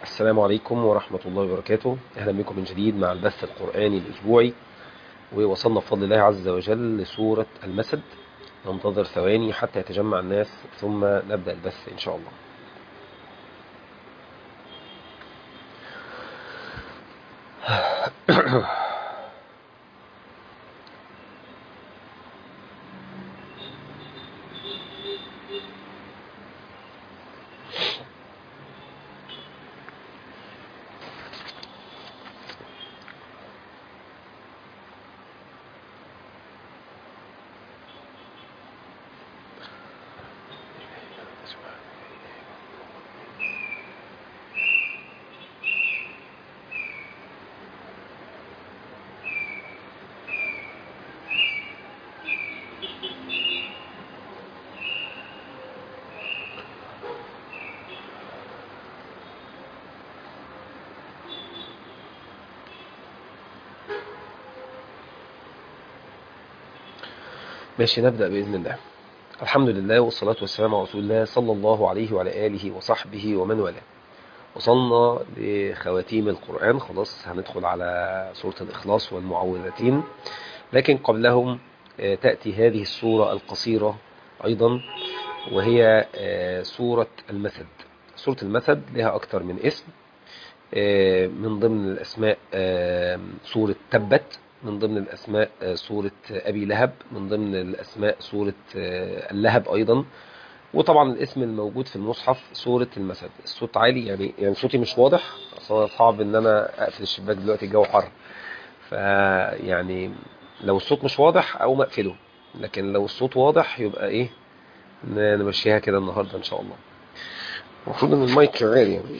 السلام عليكم ورحمة الله وبركاته. أهلا بكم من جديد مع البث القرآني الأسبوعي، ووصلنا بفضل الله عز وجل لسورة المسد. ننتظر ثواني حتى يتجمع الناس ثم نبدأ البث إن شاء الله. ماشي، نبدأ بإذن الله. الحمد لله والصلاة والسلام على رسول الله صلى الله عليه وعلى آله وصحبه ومن والاه. وصلنا لخواتيم القرآن، خلاص هندخل على سورة الإخلاص والمعوذتين، لكن قبلهم تأتي هذه السورة القصيرة أيضا، وهي سورة المسد. سورة المسد لها أكثر من اسم. من ضمن الأسماء سورة تبت، من ضمن الأسماء سورة أبي لهب، من ضمن الأسماء سورة اللهب أيضا. وطبعا الاسم الموجود في المصحف سورة المسد. الصوت عالي، يعني صوتي مش واضح، أصلا صعب ان انا اقفل الشباك دلوقتي، الجو حر. فيعني لو الصوت مش واضح او مقفله، لكن لو الصوت واضح يبقى ايه، نمشيها كده النهاردة ان شاء الله. المفروض ان المايك شغال يعني.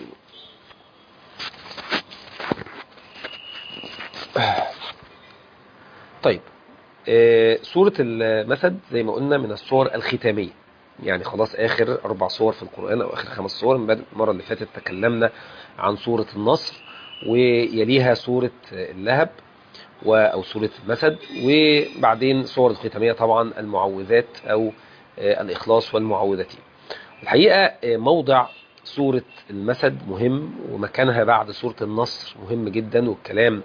طيب، سورة المسد زي ما قلنا من السور الختامية، يعني خلاص آخر 4 سور في القرآن أو آخر 5 سور. المرة اللي فاتت تكلمنا عن سورة النصر، ويليها سورة اللهب أو سورة المسد، وبعدين سور الختامية طبعا المعوذات أو الإخلاص والمعوذتين. الحقيقة موضع سورة المسد مهم، ومكانها بعد سورة النصر مهم جدا. والكلام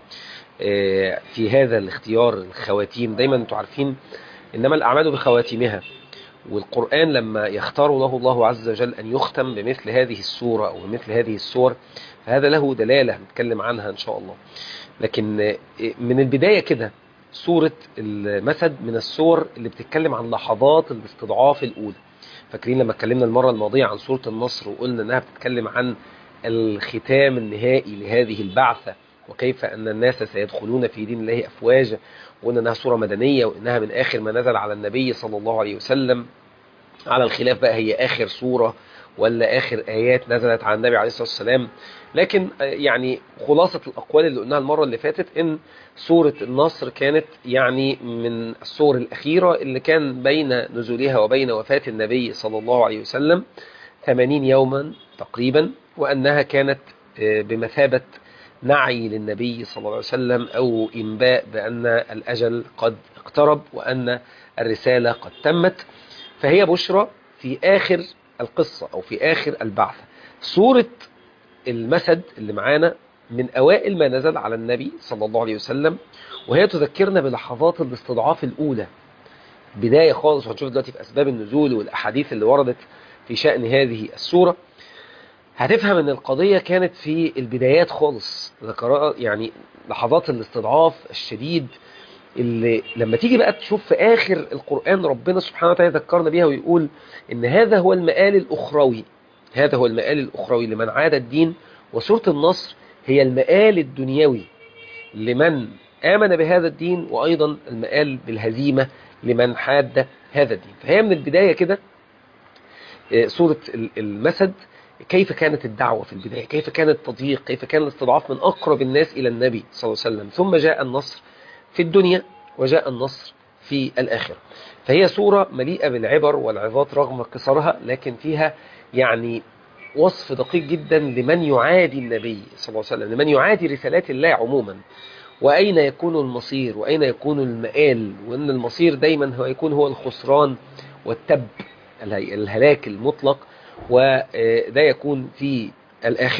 في هذا الاختيار الخواتيم، دايما انتوا عارفين إنما الأعمال بخواتيمها، والقرآن لما يختار له الله عز وجل أن يختم بمثل هذه السورة أو بمثل هذه السور، فهذا له دلالة نتكلم عنها إن شاء الله. لكن من البداية كده سورة المسد من السور اللي بتتكلم عن لحظات الاستضعاف الأولى. فاكرين لما اتكلمنا المرة الماضية عن سورة النصر وقلنا أنها بتتكلم عن الختام النهائي لهذه البعثة، وكيف أن الناس سيدخلون في دين الله أفواجا، وقلنا أنها سورة مدنية، وأنها من آخر ما نزل على النبي صلى الله عليه وسلم. على الخلاف بقى هي آخر سورة ولا آخر آيات نزلت على النبي عليه الصلاة والسلام. لكن يعني خلاصة الأقوال اللي قلناها المرة اللي فاتت إن سورة النصر كانت يعني من السور الأخيرة اللي كان بين نزولها وبين وفاة النبي صلى الله عليه وسلم 80 يوما تقريبا، وأنها كانت بمثابة نعي للنبي صلى الله عليه وسلم أو إنباء بأن الأجل قد اقترب وأن الرسالة قد تمت. فهي بشرى في آخر القصة أو في آخر البعثة. سورة المسد اللي معانا من أوائل ما نزل على النبي صلى الله عليه وسلم، وهي تذكرنا بلحظات الاستضعاف الأولى، بداية خالص. وهنشوف دلوقتي في أسباب النزول والأحاديث اللي وردت في شأن هذه السورة. هتفهم ان القضية كانت في البدايات خالص، ذكرها يعني لحظات الاستضعاف الشديد، اللي لما تيجي بقى تشوف في آخر القرآن ربنا سبحانه وتعالى ذكرنا بيها ويقول إن هذا هو المآل الأخروي، هذا هو المآل الأخروي لمن عاد الدين. وسورة النصر هي المآل الدنيوي لمن آمن بهذا الدين، وأيضا المآل بالهزيمة لمن حاد هذا الدين. فهي من البداية كده سورة المسد كيف كانت الدعوة في البداية، كيف كان التضييق، كيف كان الاستضعاف من أقرب الناس إلى النبي صلى الله عليه وسلم، ثم جاء النصر في الدنيا وجاء النصر في الآخرة. فهي سورة مليئة بالعبر والعظات رغم قصرها، لكن فيها يعني وصف دقيق جدا لمن يعادي النبي صلى الله عليه وسلم، لمن يعادي رسالات الله عموما، وأين يكون المصير وأين يكون المآل، وأن المصير دايما هو يكون هو الخسران والتب، الهلاك المطلق، وده يكون في الآخرة.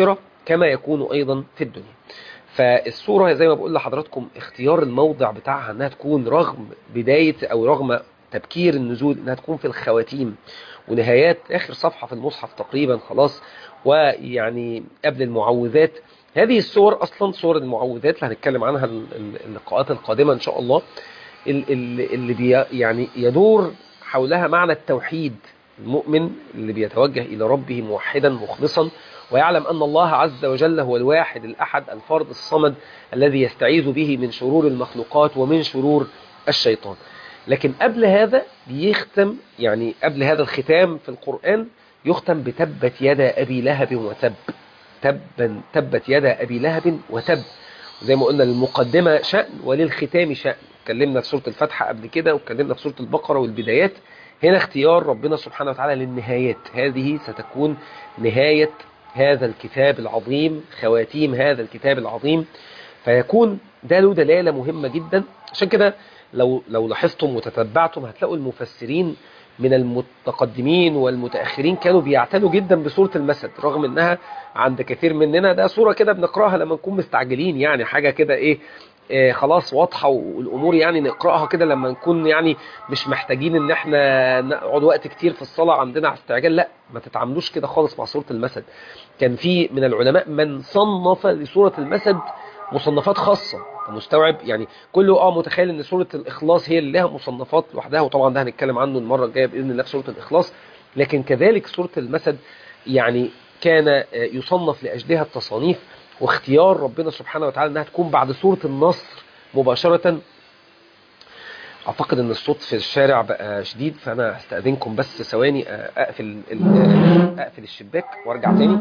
كما يكون أيضا في الدنيا. فالصورة زي ما بقول لحضراتكم اختيار الموضع بتاعها انها تكون رغم بداية او رغم تبكير النزول انها تكون في الخواتيم ونهايات اخر صفحة في المصحف تقريبا خلاص، ويعني قبل المعوذات. هذه الصور اصلا صور المعوذات اللي هنتكلم عنها اللقاءات القادمة ان شاء الله، اللي يعني يدور حولها معنى التوحيد. المؤمن اللي بيتوجه إلى ربه موحدا مخلصا ويعلم أن الله عز وجل هو الواحد الأحد الفرد الصمد الذي يستعيذ به من شرور المخلوقات ومن شرور الشيطان. لكن قبل هذا بيختم، يعني قبل هذا الختام في القرآن يختم بتبت يدا أبي لهب وتب. تبت يدا أبي لهب وتب. زي ما قلنا للمقدمة شأن وللختام شأن. اتكلمنا في سورة الفتحة قبل كده، واتكلمنا في سورة البقرة والبدايات. هنا اختيار ربنا سبحانه وتعالى للنهايات، هذه ستكون نهاية هذا الكتاب العظيم، خواتيم هذا الكتاب العظيم. فيكون ده له دلالة مهمة جدا. عشان كده لو لاحظتم وتتبعتم هتلاقوا المفسرين من المتقدمين والمتأخرين كانوا بيعتنوا جدا بسورة المسد، رغم انها عند كثير مننا ده سورة كده بنقراها لما نكون مستعجلين، يعني حاجة كده ايه خلاص واضحة والأمور يعني نقرأها كده لما نكون يعني مش محتاجين ان احنا نقعد وقت كتير في الصلاة عندنا على استعجال. لا، ما تتعاملوش كده خالص مع سورة المسد. كان في من العلماء من صنف لسورة المسد مصنفات خاصة. مستوعب يعني كله متخيل ان سورة الإخلاص هي اللي لها مصنفات لوحدها، وطبعا ده هنتكلم عنه المرة الجاية بإذن الله في سورة الإخلاص. لكن كذلك سورة المسد يعني كان يصنف لأجلها التصانيف، واختيار ربنا سبحانه وتعالى انها تكون بعد سورة النصر مباشرة. اعتقد ان الصوت في الشارع بقى شديد، فانا هستأذنكم بس ثواني اقفل الشباك وارجع تاني.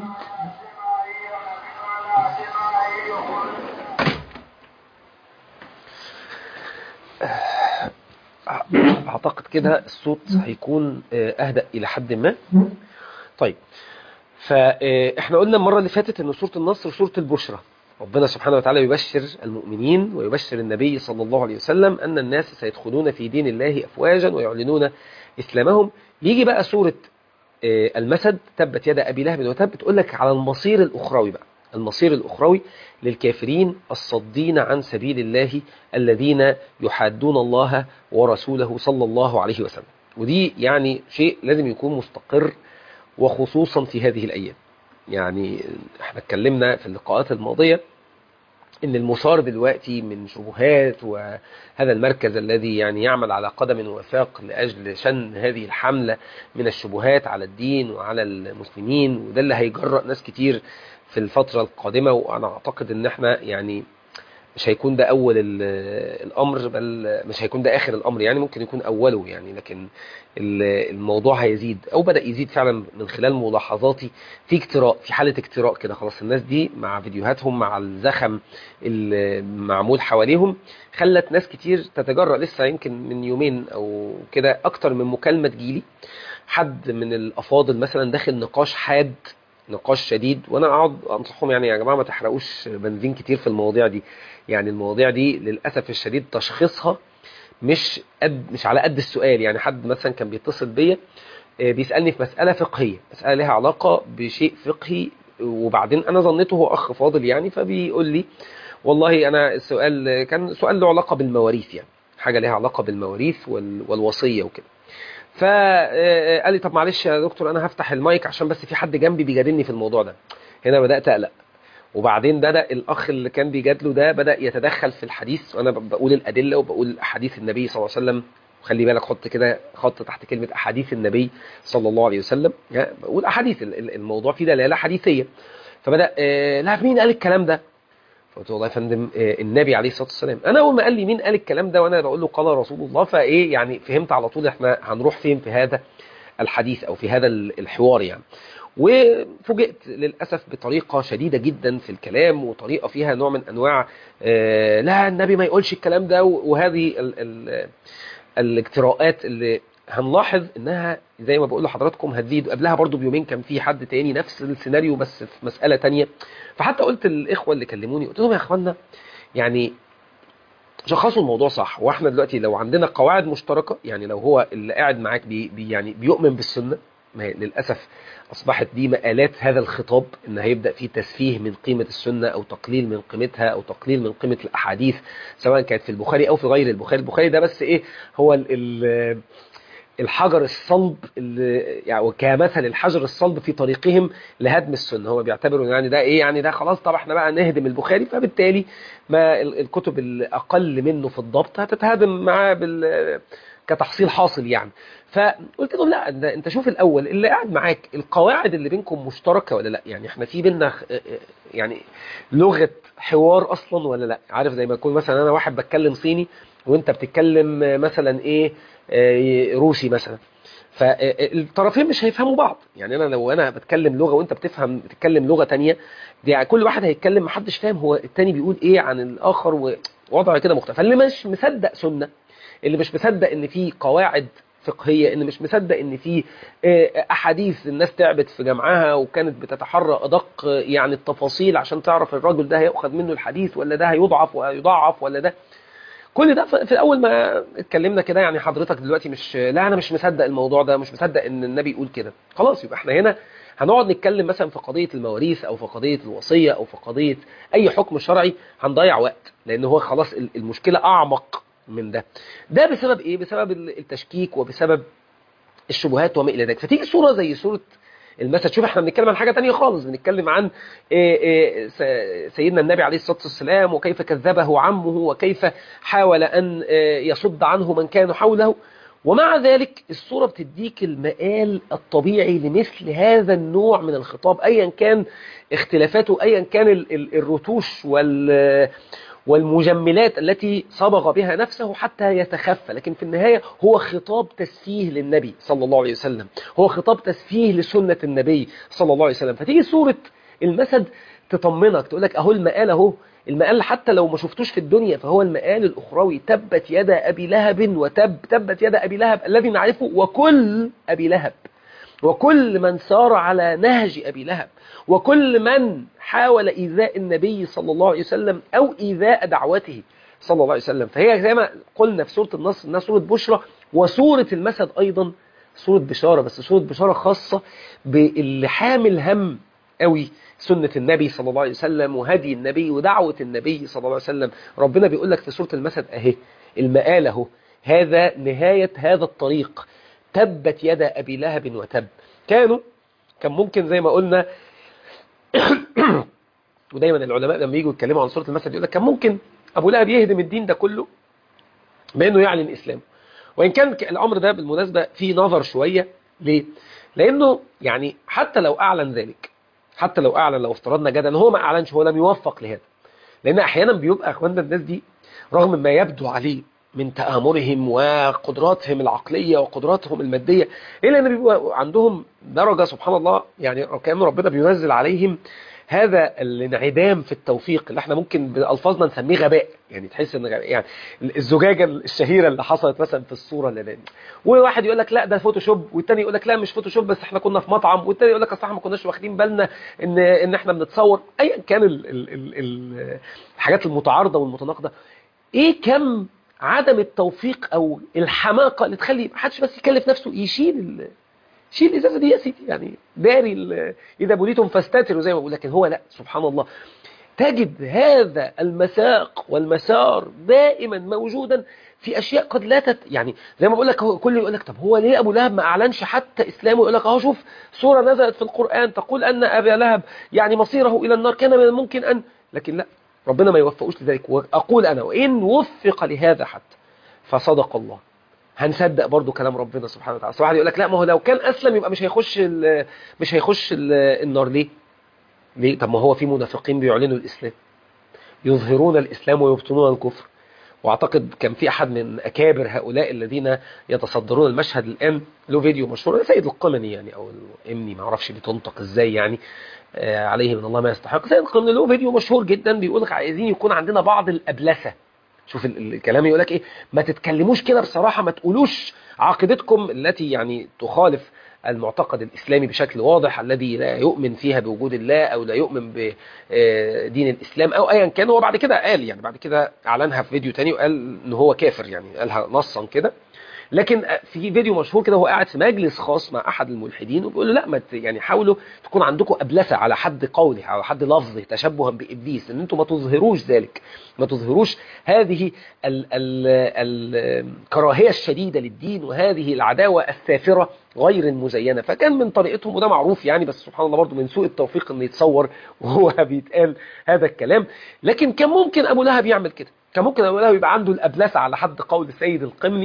اعتقد كده الصوت هيكون اهدأ الى حد ما. طيب، فاحنا قلنا المرة اللي فاتت ان سورة النصر سورة البشرى. ربنا سبحانه وتعالى يبشر المؤمنين ويبشر النبي صلى الله عليه وسلم أن الناس سيدخلون في دين الله أفواجا ويعلنون إسلامهم. يجي بقى سورة المسد تبت يد أبي لهب وتب، تقول لك على المصير الأخروي بقى، المصير الأخروي للكافرين الصدين عن سبيل الله الذين يحادون الله ورسوله صلى الله عليه وسلم. ودي يعني شيء لازم يكون مستقر، وخصوصا في هذه الأيام. يعني احنا اتكلمنا في اللقاءات الماضية ان المثار دلوقتي من شبهات، وهذا المركز الذي يعني يعمل على قدم وساق لأجل شن هذه الحملة من الشبهات على الدين وعلى المسلمين، وده اللي هيجرأ ناس كتير في الفترة القادمة. وأنا أعتقد ان احنا يعني مش هيكون ده أول الأمر، بل مش هيكون ده آخر الأمر، يعني ممكن يكون أوله يعني. لكن الموضوع هيزيد أو بدأ يزيد فعلا من خلال ملاحظاتي في اكتراء، في حالة اكتراء كده. خلاص الناس دي مع فيديوهاتهم مع الزخم المعمول حواليهم خلت ناس كتير تتجرأ. لسه يمكن من يومين أو كده أكتر من مكالمة تجيلي حد من الأفاضل مثلا داخل نقاش حاد، نقاش شديد، وانا اقعد انصحهم يعني يا جماعه ما تحرقوش بنزين كتير في المواضيع دي. يعني المواضيع دي للاسف الشديد تشخيصها مش على قد السؤال. يعني حد مثلا كان بيتصل بيا بيسالني في مساله فقهيه، مساله لها علاقه بشيء فقهي، وبعدين انا ظنيته هو اخ فاضل يعني، فبيقول لي والله انا السؤال كان سؤال له علاقه بالمواريث، يعني حاجه لها علاقه بالمواريث والوصيه وكده. فقال لي طب معلش يا دكتور انا هفتح المايك عشان بس في حد جنبي بيجادلني في الموضوع ده. هنا بدأت اقلق، وبعدين بدأ الاخ اللي كان بيجادله ده بدأ يتدخل في الحديث، وانا بقول الادله وبقول احاديث النبي صلى الله عليه وسلم. وخلي بالك حط كده خط تحت كلمه احاديث النبي صلى الله عليه وسلم، يعني بقول احاديث الموضوع فيه دلاله حديثيه. فبدأ لا مين قال الكلام ده؟ فقلت له والله يا فندم النبي عليه الصلاة والسلام. انا اول ما قال لي مين قال الكلام ده وانا بقول له قال رسول الله، فايه يعني فهمت على طول احنا هنروح فين في هذا الحديث او في هذا الحوار يعني. وفوجئت للأسف بطريقة شديدة جدا في الكلام، وطريقة فيها نوع من أنواع لا النبي ما يقولش الكلام ده، وهذه الاجتراءات اللي هنلاحظ انها زي ما بقول لحضراتكم هتزيد. قبلها برضو بيومين كان في حد تاني نفس السيناريو بس في مسألة تانية. فحتى قلت للإخوة اللي كلموني قلت لهم يا اخوانا يعني شخصوا الموضوع صح. واحنا دلوقتي لو عندنا قواعد مشتركة، يعني لو هو اللي قاعد معاك يعني بيؤمن بالسنة ما هي للأسف أصبحت دي مآلات هذا الخطاب، إن هيبدأ فيه تسفيه من قيمة السنة أو تقليل من قيمتها أو تقليل من قيمة الأحاديث، سواء كانت في البخاري أو في غير البخاري. البخاري ده بس إيه، هو الحجر الصلب اللي يعني، وكمثل الحجر الصلب في طريقهم لهدم السنة. هو بيعتبروا يعني ده ايه، يعني ده خلاص طب احنا بقى نهدم البخاري، فبالتالي ما الكتب الاقل منه في الضبط هتتهدم معاه كتحصيل حاصل يعني. فقلت لهم لا، انت شوف الاول اللي قاعد معاك القواعد اللي بينكم مشتركه ولا لا، يعني احنا في بينا يعني لغه حوار اصلا ولا لا. عارف زي ما يكون مثلا انا واحد بتكلم صيني وانت بتتكلم مثلا ايه روسي مثلا، فالطرفين مش هيفهموا بعض. يعني انا لو انا بتكلم لغه وانت بتتكلم لغه تانية، دي كل واحد هيتكلم محدش فاهم هو التاني بيقول ايه عن الاخر، ووضع كده مختلف. فاللي مش مصدق سنه، اللي مش مصدق ان في قواعد فقهيه، اللي مش مصدق ان في احاديث الناس تعبت في جمعها وكانت بتتحرى ادق يعني التفاصيل عشان تعرف الراجل ده هيأخذ منه الحديث ولا ده هيضعف ويضعف ولا ده، كل ده في الاول ما اتكلمنا كده. يعني حضرتك دلوقتي مش، لا انا مش مصدق الموضوع ده، مش مصدق ان النبي يقول كده، خلاص يبقى احنا هنا هنقعد نتكلم مثلا في قضيه المواريث او في قضيه الوصيه او في قضيه اي حكم شرعي، هنضيع وقت، لان هو خلاص المشكله اعمق من ده. ده بسبب ايه؟ بسبب التشكيك وبسبب الشبهات وما الى ذلك. فتيجي صوره زي صوره المثل، شوف احنا بنتكلم عن حاجه تانية خالص، بنتكلم عن سيدنا النبي عليه الصلاه والسلام، وكيف كذبه عمه، وكيف حاول ان يصد عنه من كان حوله. ومع ذلك الصوره بتديك المآل الطبيعي لمثل هذا النوع من الخطاب، ايا كان اختلافاته، ايا كان الرتوش والمجملات التي صبغ بها نفسه حتى يتخفى، لكن في النهاية هو خطاب تسفيه للنبي صلى الله عليه وسلم، هو خطاب تسفيه لسنة النبي صلى الله عليه وسلم. فتيجي سورة المسد تطمنك، تقول لك اهو المآل، اهو المآل حتى لو ما شفتوش في الدنيا فهو المآل الأخروي. تبت يدا أبي لهب وتب، تبت يدا أبي لهب الذي نعرفه، وكل أبي لهب، وكل من سار على نهج أبي لهب، وكل من حاول إيذاء النبي صلى الله عليه وسلم أو إيذاء دعوته صلى الله عليه وسلم. فهي زي ما قلنا في سورة النصر إنها سورة بشرى، وسورة المسد أيضا سورة بشارة، بس سورة بشارة خاصة باللي حامل هم قوي سنة النبي صلى الله عليه وسلم وهدي النبي ودعوة النبي صلى الله عليه وسلم. ربنا بيقول لك في سورة المسد أهي المآل أهو، هذا نهاية هذا الطريق، تبت يدا أبي لهب وتب. كان ممكن زي ما قلنا ودايما العلماء لما يجوا يتكلموا عن سورة المسد يقول لك كان ممكن أبو لهب يهدم الدين ده كله بأنه يعلن إسلامه. وإن كان الأمر ده بالمناسبة فيه نظر شوية. ليه؟ لأنه يعني حتى لو أعلن ذلك، حتى لو أعلن، لو افترضنا جدا هو ما أعلنش، هو لم يوفق لهذا، لأن أحيانا بيبقى أخواننا الناس دي رغم ما يبدو عليه من تآمرهم وقدراتهم العقلية وقدراتهم المادية، إلا أن بيبقى عندهم درجة سبحان الله، يعني كأن ربنا بينزل عليهم هذا الانعدام في التوفيق اللي احنا ممكن بألفاظنا نسميه غباء. يعني تحس ان يعني الزجاجة الشهيرة اللي حصلت مثلا في الصورة اللي وواحد يقول لك لا ده فوتوشوب، والتاني يقول لك لا مش فوتوشوب بس احنا كنا في مطعم، والتاني يقول لك اصل احنا ما كناش واخدين بالنا ان احنا بنتصور. ايا كان الحاجات المتعارضة والمتناقضة، ايه كم عدم التوفيق او الحماقة اللي تخلي محدش بس يكلف نفسه يشيل الازازه دي يا سيدي، يعني داري اذا بليتم فاستتروا زي ما بقول. لكن هو لا، سبحان الله، تجد هذا المساق والمسار دائما موجودا في اشياء قد لا يعني زي ما بقول لك، كل يقول لك طب هو ليه ابو لهب ما اعلنش حتى اسلامه؟ يقول لك اهو شوف سوره نزلت في القران تقول ان ابا لهب يعني مصيره الى النار، كان من الممكن ان، لكن لا، ربنا ما يوفقوش لذلك. واقول انا وان وفق لهذا حتى فصدق الله، هنصدق برضو كلام ربنا سبحانه وتعالى. واحد يقول لك لا ما هو لو كان اسلم يبقى مش هيخش النار. ليه؟ طب ما هو في منافقين بيعلنوا الاسلام، يظهرون الاسلام ويبطنون الكفر. واعتقد كان في احد من اكابر هؤلاء الذين يتصدرون المشهد الان له فيديو مشهور، سيد القمني يعني او الامني ما اعرفش بتنطق ازاي يعني، عليه من الله ما يستحق. سيد القمني له فيديو مشهور جدا بيقول لك عايزين يكون عندنا بعض الابلسه. شوف الكلام يقول لك ايه، ما تتكلموش كده بصراحة، ما تقولوش عقيدتكم التي يعني تخالف المعتقد الإسلامي بشكل واضح، الذي لا يؤمن فيها بوجود الله أو لا يؤمن بدين الإسلام أو أيا كان. هو بعد كده قال، يعني بعد كده أعلنها في فيديو تاني وقال إن هو كافر، يعني قالها نصا كده لكن في فيديو مشهور كده هو قاعد في مجلس خاص مع احد الملحدين وبيقول له لا، ما يعني حاولوا تكون عندكم ابلسه على حد قوله، على حد لفظه، تشبها بابليس، ان انتم ما تظهروش ذلك، ما تظهروش هذه الكراهيه الشديده للدين وهذه العداوه السافره غير المزينه. فكان من طريقتهم، وده معروف يعني، بس سبحان الله برضو من سوء التوفيق ان يتصور وهو بيتقال هذا الكلام. لكن كان ممكن ابو لهب يعمل كده، كان ممكن ابو لهب يبقى عنده الابلسه على حد قول سيد القمني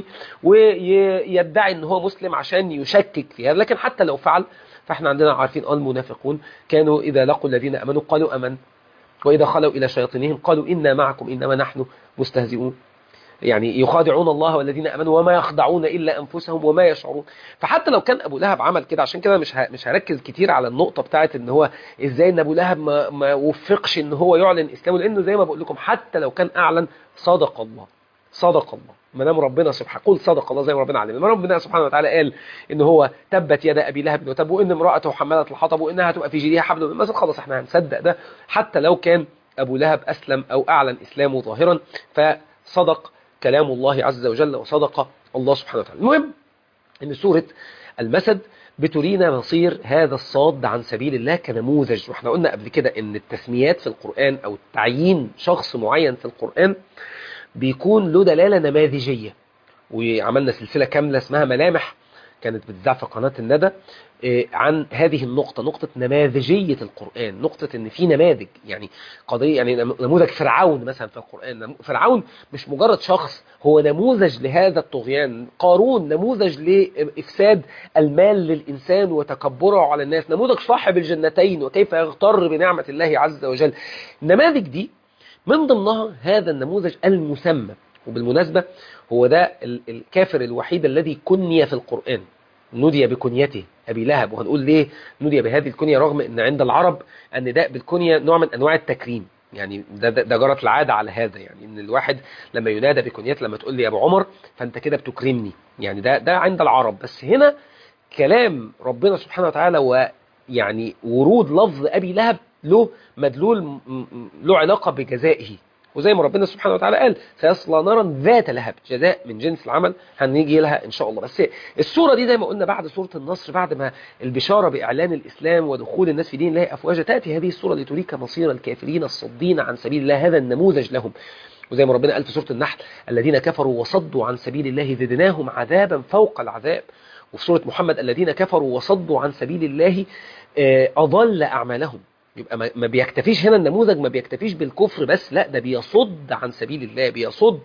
ويدعي ان هو مسلم عشان يشكك في هذا. لكن حتى لو فعل، فاحنا عندنا عارفين المنافقون كانوا اذا لقوا الذين امنوا قالوا امن، واذا خلوا الى شياطينهم قالوا انا معكم انما نحن مستهزئون. يعني يخادعون الله والذين امنوا وما يخدعون الا انفسهم وما يشعرون. فحتى لو كان ابو لهب عمل كده، عشان كده مش هركز كتير على النقطه بتاعت ان هو ازاي ان ابو لهب ما وفقش ان هو يعلن اسلامه، لانه زي ما بقول لكم حتى لو كان اعلن، صدق الله، صدق الله. ما دام ربنا سبحانه قل صدق الله زي ما ربنا علم، ما ربنا سبحانه وتعالى قال ان هو تبت يد ابي لهب وتب، وان امراته حماله الحطب وانها هتبقى في جيدها حبل من مسد، خلاص احنا هنصدق ده حتى لو كان ابو لهب اسلم او اعلن اسلامه ظاهرا. فصدق كلام الله عز وجل وصدق الله سبحانه وتعالى. المهم ان سورة المسد بترينا مصير هذا الصاد عن سبيل الله كنموذج. واحنا قلنا قبل كده ان التسميات في القرآن او تعيين شخص معين في القرآن بيكون له دلالة نماذجية، وعملنا سلسلة كاملة اسمها ملامح كانت بتذاع في قناة الندى عن هذه النقطة، نقطة نماذجية القرآن، نقطة ان في نماذج، يعني قضية، يعني نموذج فرعون مثلا في القرآن. فرعون مش مجرد شخص، هو نموذج لهذا الطغيان. قارون نموذج لإفساد المال للإنسان وتكبره على الناس. نموذج صاحب الجنتين وكيف يغتر بنعمة الله عز وجل. النماذج دي من ضمنها هذا النموذج المسمى. وبالمناسبة هو ده الكافر الوحيد الذي كني في القرآن، نودي بكنيته أبي لهب. وهنقول ليه نودي بهذه الكنية، رغم أن عند العرب النداء بالكنية نوع من أنواع التكريم، يعني ده جرت العادة على هذا، يعني ان الواحد لما ينادى بكنيته، لما تقول لي يا ابو عمر فانت كده بتكرمني، يعني ده عند العرب. بس هنا كلام ربنا سبحانه وتعالى ويعني ورود لفظ أبي لهب له مدلول، له علاقة بجزائه. وزي ما ربنا سبحانه وتعالى قال سيصلى نارا ذات لهب، جزاء من جنس العمل، هنيجي لها إن شاء الله. بس السورة دي زي ما قلنا بعد سورة النصر، بعد ما البشارة بإعلان الإسلام ودخول الناس في دين الله أفواجا، تأتي هذه السورة لتريك مصير الكافرين الصدين عن سبيل الله، هذا النموذج لهم. وزي ما ربنا قال في سورة النحل الذين كفروا وصدوا عن سبيل الله زدناهم عذابا فوق العذاب. وفي سورة محمد الذين كفروا وصدوا عن سبيل الله أضل أعمالهم. يبقى ما بيكتفيش هنا النموذج، ما بيكتفيش بالكفر بس، لا ده بيصد عن سبيل الله، بيصد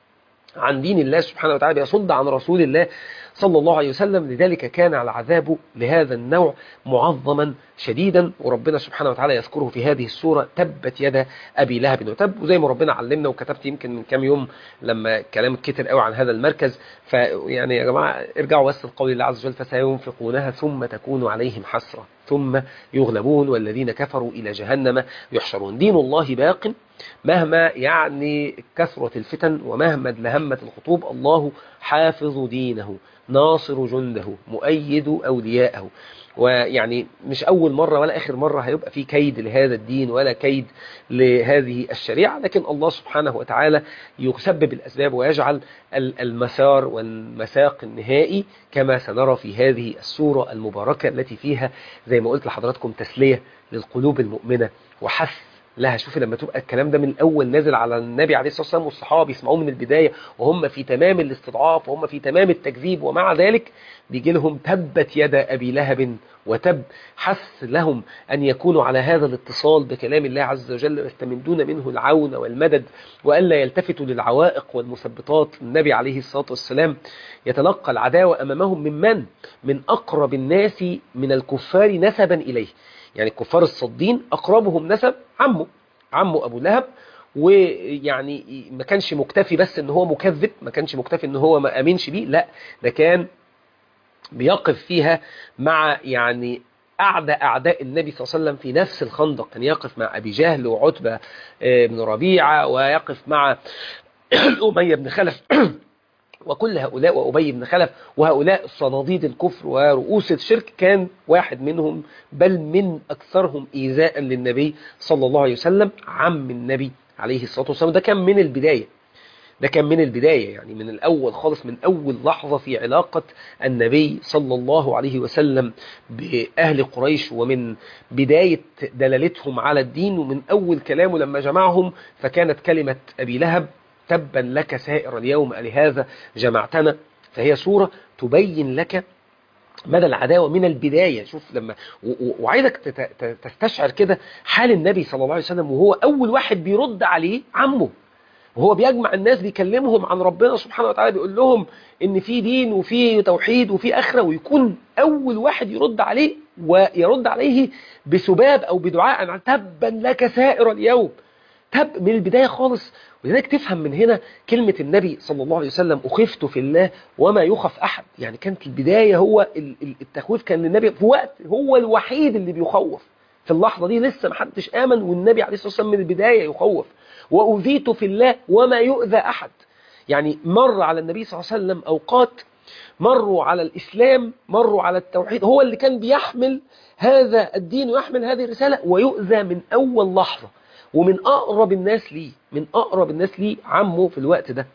عن دين الله سبحانه وتعالى، بيصد عن رسول الله صلى الله عليه وسلم. لذلك كان العذاب لهذا النوع معظما شديدا. وربنا سبحانه وتعالى يذكره في هذه السورة تبت يد أبي لهب وتب. وزي ما ربنا علمنا، وكتبت يمكن من كام يوم لما كلام كتر قوي عن هذا المركز، فيعني يا جماعة ارجعوا بس لقول الله عز وجل فسينفقونها ثم تكون عليهم حسرة ثم يغلبون والذين كفروا إلى جهنم يحشرون. دين الله باق مهما يعني كثرت الفتن ومهما ادلهمت الخطوب، الله حافظ دينه ناصر جنده مؤيد أولياءه. ويعني مش أول مرة ولا آخر مرة هيبقى في كيد لهذا الدين ولا كيد لهذه الشريعة، لكن الله سبحانه وتعالى يسبب الأسباب ويجعل المسار والمساق النهائي كما سنرى في هذه السورة المباركة التي فيها زي ما قلت لحضراتكم تسلية للقلوب المؤمنة وحث لها. شوفي لما تبقى الكلام ده من الأول نازل على النبي عليه الصلاة والسلام والصحابة يسمعوه من البداية وهم في تمام الاستضعاف وهم في تمام التكذيب، ومع ذلك بيجي لهم تبت يد أبي لهب وتب، حث لهم أن يكونوا على هذا الاتصال بكلام الله عز وجل ويستمدون منه العون والمدد، وألا يلتفتوا للعوائق والمثبطات. النبي عليه الصلاة والسلام يتلقى العداوة أمامهم من أقرب الناس من الكفار نسبا إليه، يعني الكفار الصدين أقربهم نسب عمه أبو لهب. ويعني ما كانش مكتفي بس ان هو مكذب، ما كانش مكتفي ان هو ما امنش بيه، لا ده كان بيقف فيها مع يعني أعداء النبي صلى الله عليه وسلم في نفس الخندق. كان يقف مع أبي جهل وعتبة بن ربيعة، ويقف مع أمية بن خلف وكل هؤلاء، وأبي بن خلف، وهؤلاء صناديد الكفر ورؤوس الشرك. كان واحد منهم بل من أكثرهم إيذاء للنبي صلى الله عليه وسلم عم النبي عليه الصلاة والسلام. ده كان من البداية. ده كان من البداية، يعني من الأول خالص، من أول لحظة في علاقة النبي صلى الله عليه وسلم بأهل قريش، ومن بداية دلالتهم على الدين، ومن أول كلامه لما جمعهم. فكانت كلمة أبي لهب تبا لك سائر اليوم ألهذا جمعتنا. فهي سورة تبين لك مدى العداوة من البداية. شوف لما وعايزك تستشعر كده حال النبي صلى الله عليه وسلم، وهو أول واحد بيرد عليه عمه، وهو بيجمع الناس بيكلمهم عن ربنا سبحانه وتعالى، بيقول لهم ان في دين وفي توحيد وفي آخرة، ويكون أول واحد يرد عليه، ويرد عليه بسباب أو بدعاء عن تبا لك سائر اليوم. تب من البداية خالص. ولذلك تفهم من هنا كلمة النبي صلى الله عليه وسلم أخفت في الله وما يخف أحد. يعني كانت البداية هو التخويف، كان النبي في وقت هو الوحيد اللي بيخوف. في اللحظة دي لسه محدش آمن، والنبي عليه الصلاة والسلام من البداية يخوف. وأوذيت في الله وما يؤذى أحد. يعني مر على النبي صلى الله عليه وسلم أوقات، مروا على الإسلام، مروا على التوحيد، هو اللي كان بيحمل هذا الدين ويحمل هذه الرسالة، ويؤذى من أول لحظة. ومن أقرب الناس ليه، من أقرب الناس ليه عمه في الوقت ده.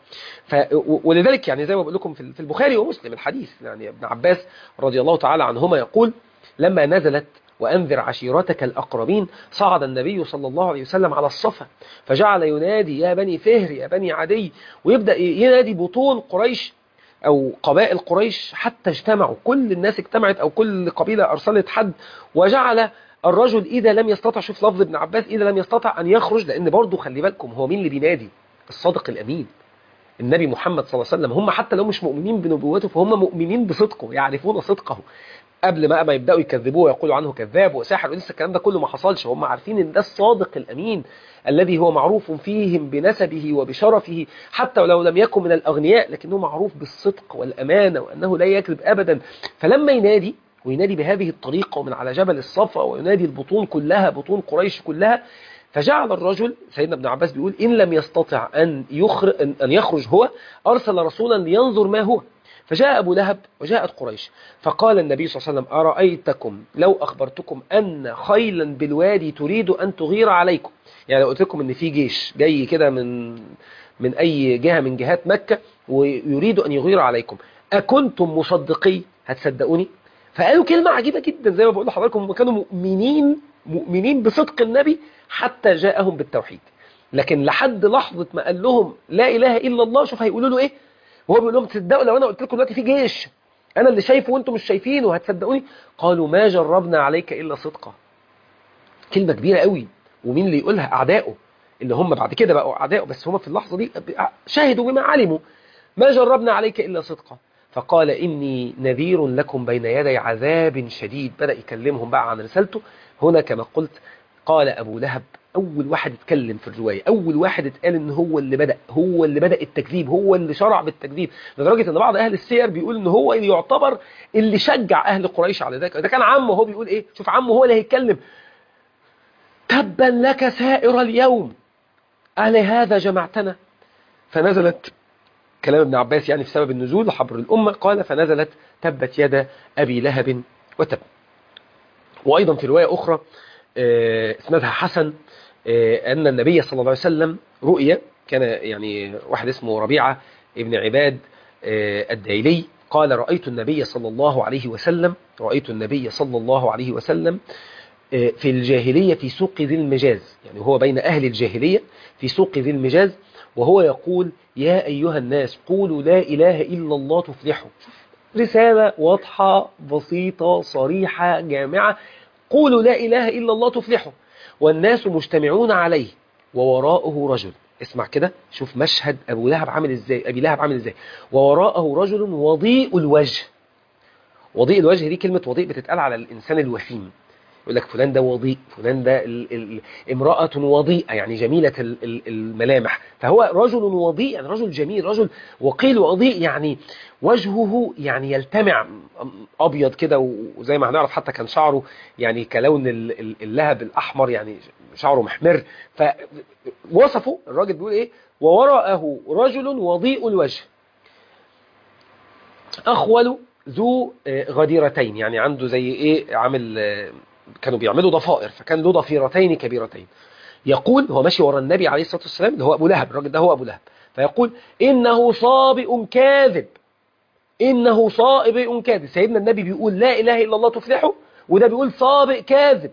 ولذلك يعني زي ما بقول لكم في البخاري ومسلم الحديث، يعني ابن عباس رضي الله تعالى عنهما يقول: لما نزلت وأنذر عشيرتك الأقربين، صعد النبي صلى الله عليه وسلم على الصفا فجعل ينادي: يا بني فهر، يا بني عدي. ويبدأ ينادي بطون قريش أو قبائل قريش حتى اجتمعوا، كل الناس اجتمعت، أو كل قبيلة أرسلت حد. وجعل الرجل إذا لم يستطع، شوف لفظ ابن عباس، إذا لم يستطع أن يخرج، لأن برضو خلي بالكم هو مين اللي بينادي؟ الصادق الأمين، النبي محمد صلى الله عليه وسلم. هم حتى لو مش مؤمنين بنبوته فهم مؤمنين بصدقه، يعرفون صدقه قبل ما يبدأوا يكذبوه ويقولوا عنه كذاب وساحر، ولسه الكلام ده كله ما حصلش. هم عارفين ان ده الصادق الأمين الذي هو معروف فيهم بنسبه وبشرفه، حتى ولو لم يكن من الأغنياء، لكنه معروف بالصدق والأمانة وأنه لا يكذب أبدا. فلما ينادي، وينادي بهذه الطريقة ومن على جبل الصفا، وينادي البطون كلها، بطون قريش كلها، فجعل الرجل، سيدنا ابن عباس بيقول: إن لم يستطع أن يخرج هو، أرسل رسولا لينظر ما هو. فجاء أبو لهب وجاءت قريش، فقال النبي صلى الله عليه وسلم: أرأيتكم لو أخبرتكم أن خيلا بالوادي تريد أن تغير عليكم. يعني لو قلت لكم أن في جيش جاي كده من أي جهة من جهات مكة ويريد أن يغير عليكم، أكنتم مصدقي؟ هتصدقوني؟ فقالوا كلمة عجيبة جدا. زي ما بقول لحضراتكم، هم كانوا مؤمنين بصدق النبي حتى جاءهم بالتوحيد، لكن لحد لحظة ما قال لهم لا إله إلا الله، شوف هيقولوا له إيه. وهو بيقول لهم: تصدقوا لو أنا قلت لكم دلوقتي في جيش أنا اللي شايفه وأنتم مش شايفينه، هتصدقوني؟ قالوا: ما جربنا عليك إلا صدقا. كلمة كبيرة قوي. ومين اللي يقولها؟ أعدائه، اللي هم بعد كده بقوا أعدائه، بس هم في اللحظة دي شاهدوا بما علموا: ما جربنا عليك إلا صدقا. فقال: إني نذير لكم بين يدي عذاب شديد. بدأ يكلمهم بقى عن رسالته. هنا كما قلت قال أبو لهب أول واحد اتكلم في الرواية، أول واحد اتقال إن هو اللي بدأ التكذيب، هو اللي شرع بالتكذيب، لدرجة إن بعض أهل السير بيقول إن هو اللي يعتبر اللي شجع أهل قريش على ذلك. ده كان عمه، هو بيقول إيه؟ شوف عمه هو اللي هيتكلم: تبا لك سائر اليوم ألهذا جمعتنا. فنزلت، كلام ابن عباس يعني في سبب النزول حبر الأمة، قال: فنزلت تبت يد أبي لهب وتب. وأيضا في رواية أخرى اسمها حسن، أن النبي صلى الله عليه وسلم رؤيا، كان يعني واحد اسمه ربيعة ابن عباد الديلي قال: رأيت النبي صلى الله عليه وسلم في الجاهلية في سوق ذي المجاز، يعني هو بين أهل الجاهلية في سوق ذي المجاز، وهو يقول: يا أيها الناس قولوا لا إله إلا الله تفلحوا. رسالة واضحة بسيطة صريحة جامعة: قولوا لا إله إلا الله تفلحوا. والناس مجتمعون عليه ووراءه رجل. اسمع كده، شوف مشهد أبي لهب عامل إزاي. ووراءه رجل وضيء الوجه. وضيء الوجه دي كلمة وضيء بتتقال على الإنسان الوسيم. يقول لك فلان ده وضيء، فلان ده امرأة وضيئة، يعني جميلة الملامح. فهو رجل وضيء، يعني رجل جميل، رجل وقيل وضيء، يعني وجهه يعني يلتمع أبيض كده، وزي ما هنعرف حتى كان شعره يعني كلون اللهب الأحمر، يعني شعره محمر. فوصفه الراجل بيقول إيه: ووراءه رجل وضيء الوجه أخول ذو غديرتين، يعني عنده زي إيه، عامل كانوا بيعملوا ضفائر، فكان له ضفيرتين كبيرتين. يقول هو ماشي ورا النبي عليه الصلاة والسلام، اللي هو أبو لهب، الراجل ده هو أبو لهب، فيقول إنه صابئ كاذب، إنه صائب كاذب. سيدنا النبي بيقول لا إله إلا الله تفلحوا، وده بيقول صابئ كاذب.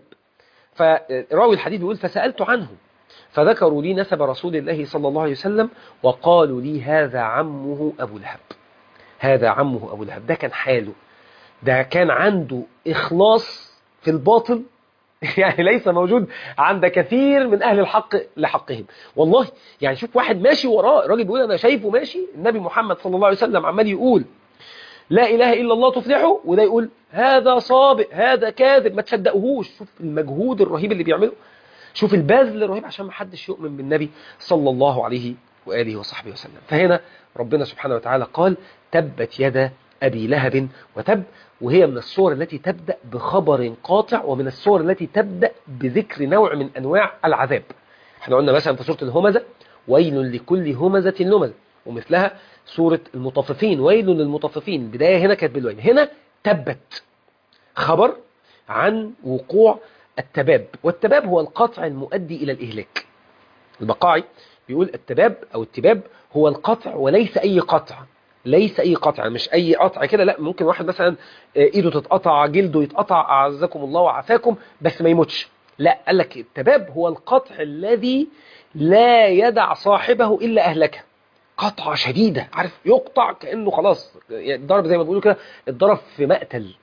فراوي الحديث بيقول فسألت عنه فذكروا لي نسب رسول الله صلى الله عليه وسلم وقالوا لي هذا عمه أبو لهب. هذا عمه أبو لهب، ده كان حاله، ده كان عنده إخلاص في الباطل يعني ليس موجود عند كثير من أهل الحق لحقهم. والله يعني شوف واحد ماشي وراه، الراجل بيقول أنا شايفه ماشي، النبي محمد صلى الله عليه وسلم عمال يقول لا إله إلا الله تفلحوا، وده يقول هذا صابئ هذا كاذب، ما تصدقوهوش. شوف المجهود الرهيب اللي بيعمله، شوف البذل الرهيب عشان ما حدش يؤمن بالنبي صلى الله عليه وآله وصحبه وسلم. فهنا ربنا سبحانه وتعالى قال تبت يد أبي لهب وتب، وهي من الصور التي تبدأ بخبر قاطع، ومن الصور التي تبدأ بذكر نوع من أنواع العذاب. احنا قلنا مثلا في سورة الهمزة ويل لكل همزة لمزة، ومثلها سورة المطففين ويل للمطففين، البداية هنا كانت بالويل، هنا تبت خبر عن وقوع التباب، والتباب هو القطع المؤدي إلى الإهلاك. البقاعي بيقول التباب أو التباب هو القطع وليس أي قطع، ليس أي قطع، مش أي قطع كده، لا، ممكن واحد مثلا إيده تتقطع، جلده يتقطع، أعزكم الله وعافاكم، بس ما يموتش. لا، قال لك التباب هو القطع الذي لا يدع صاحبه إلا أهلكه، قطعة شديدة، عارف، يقطع كأنه خلاص يعني ضرب زي ما بيقولوا كده، الضرب في مقتل.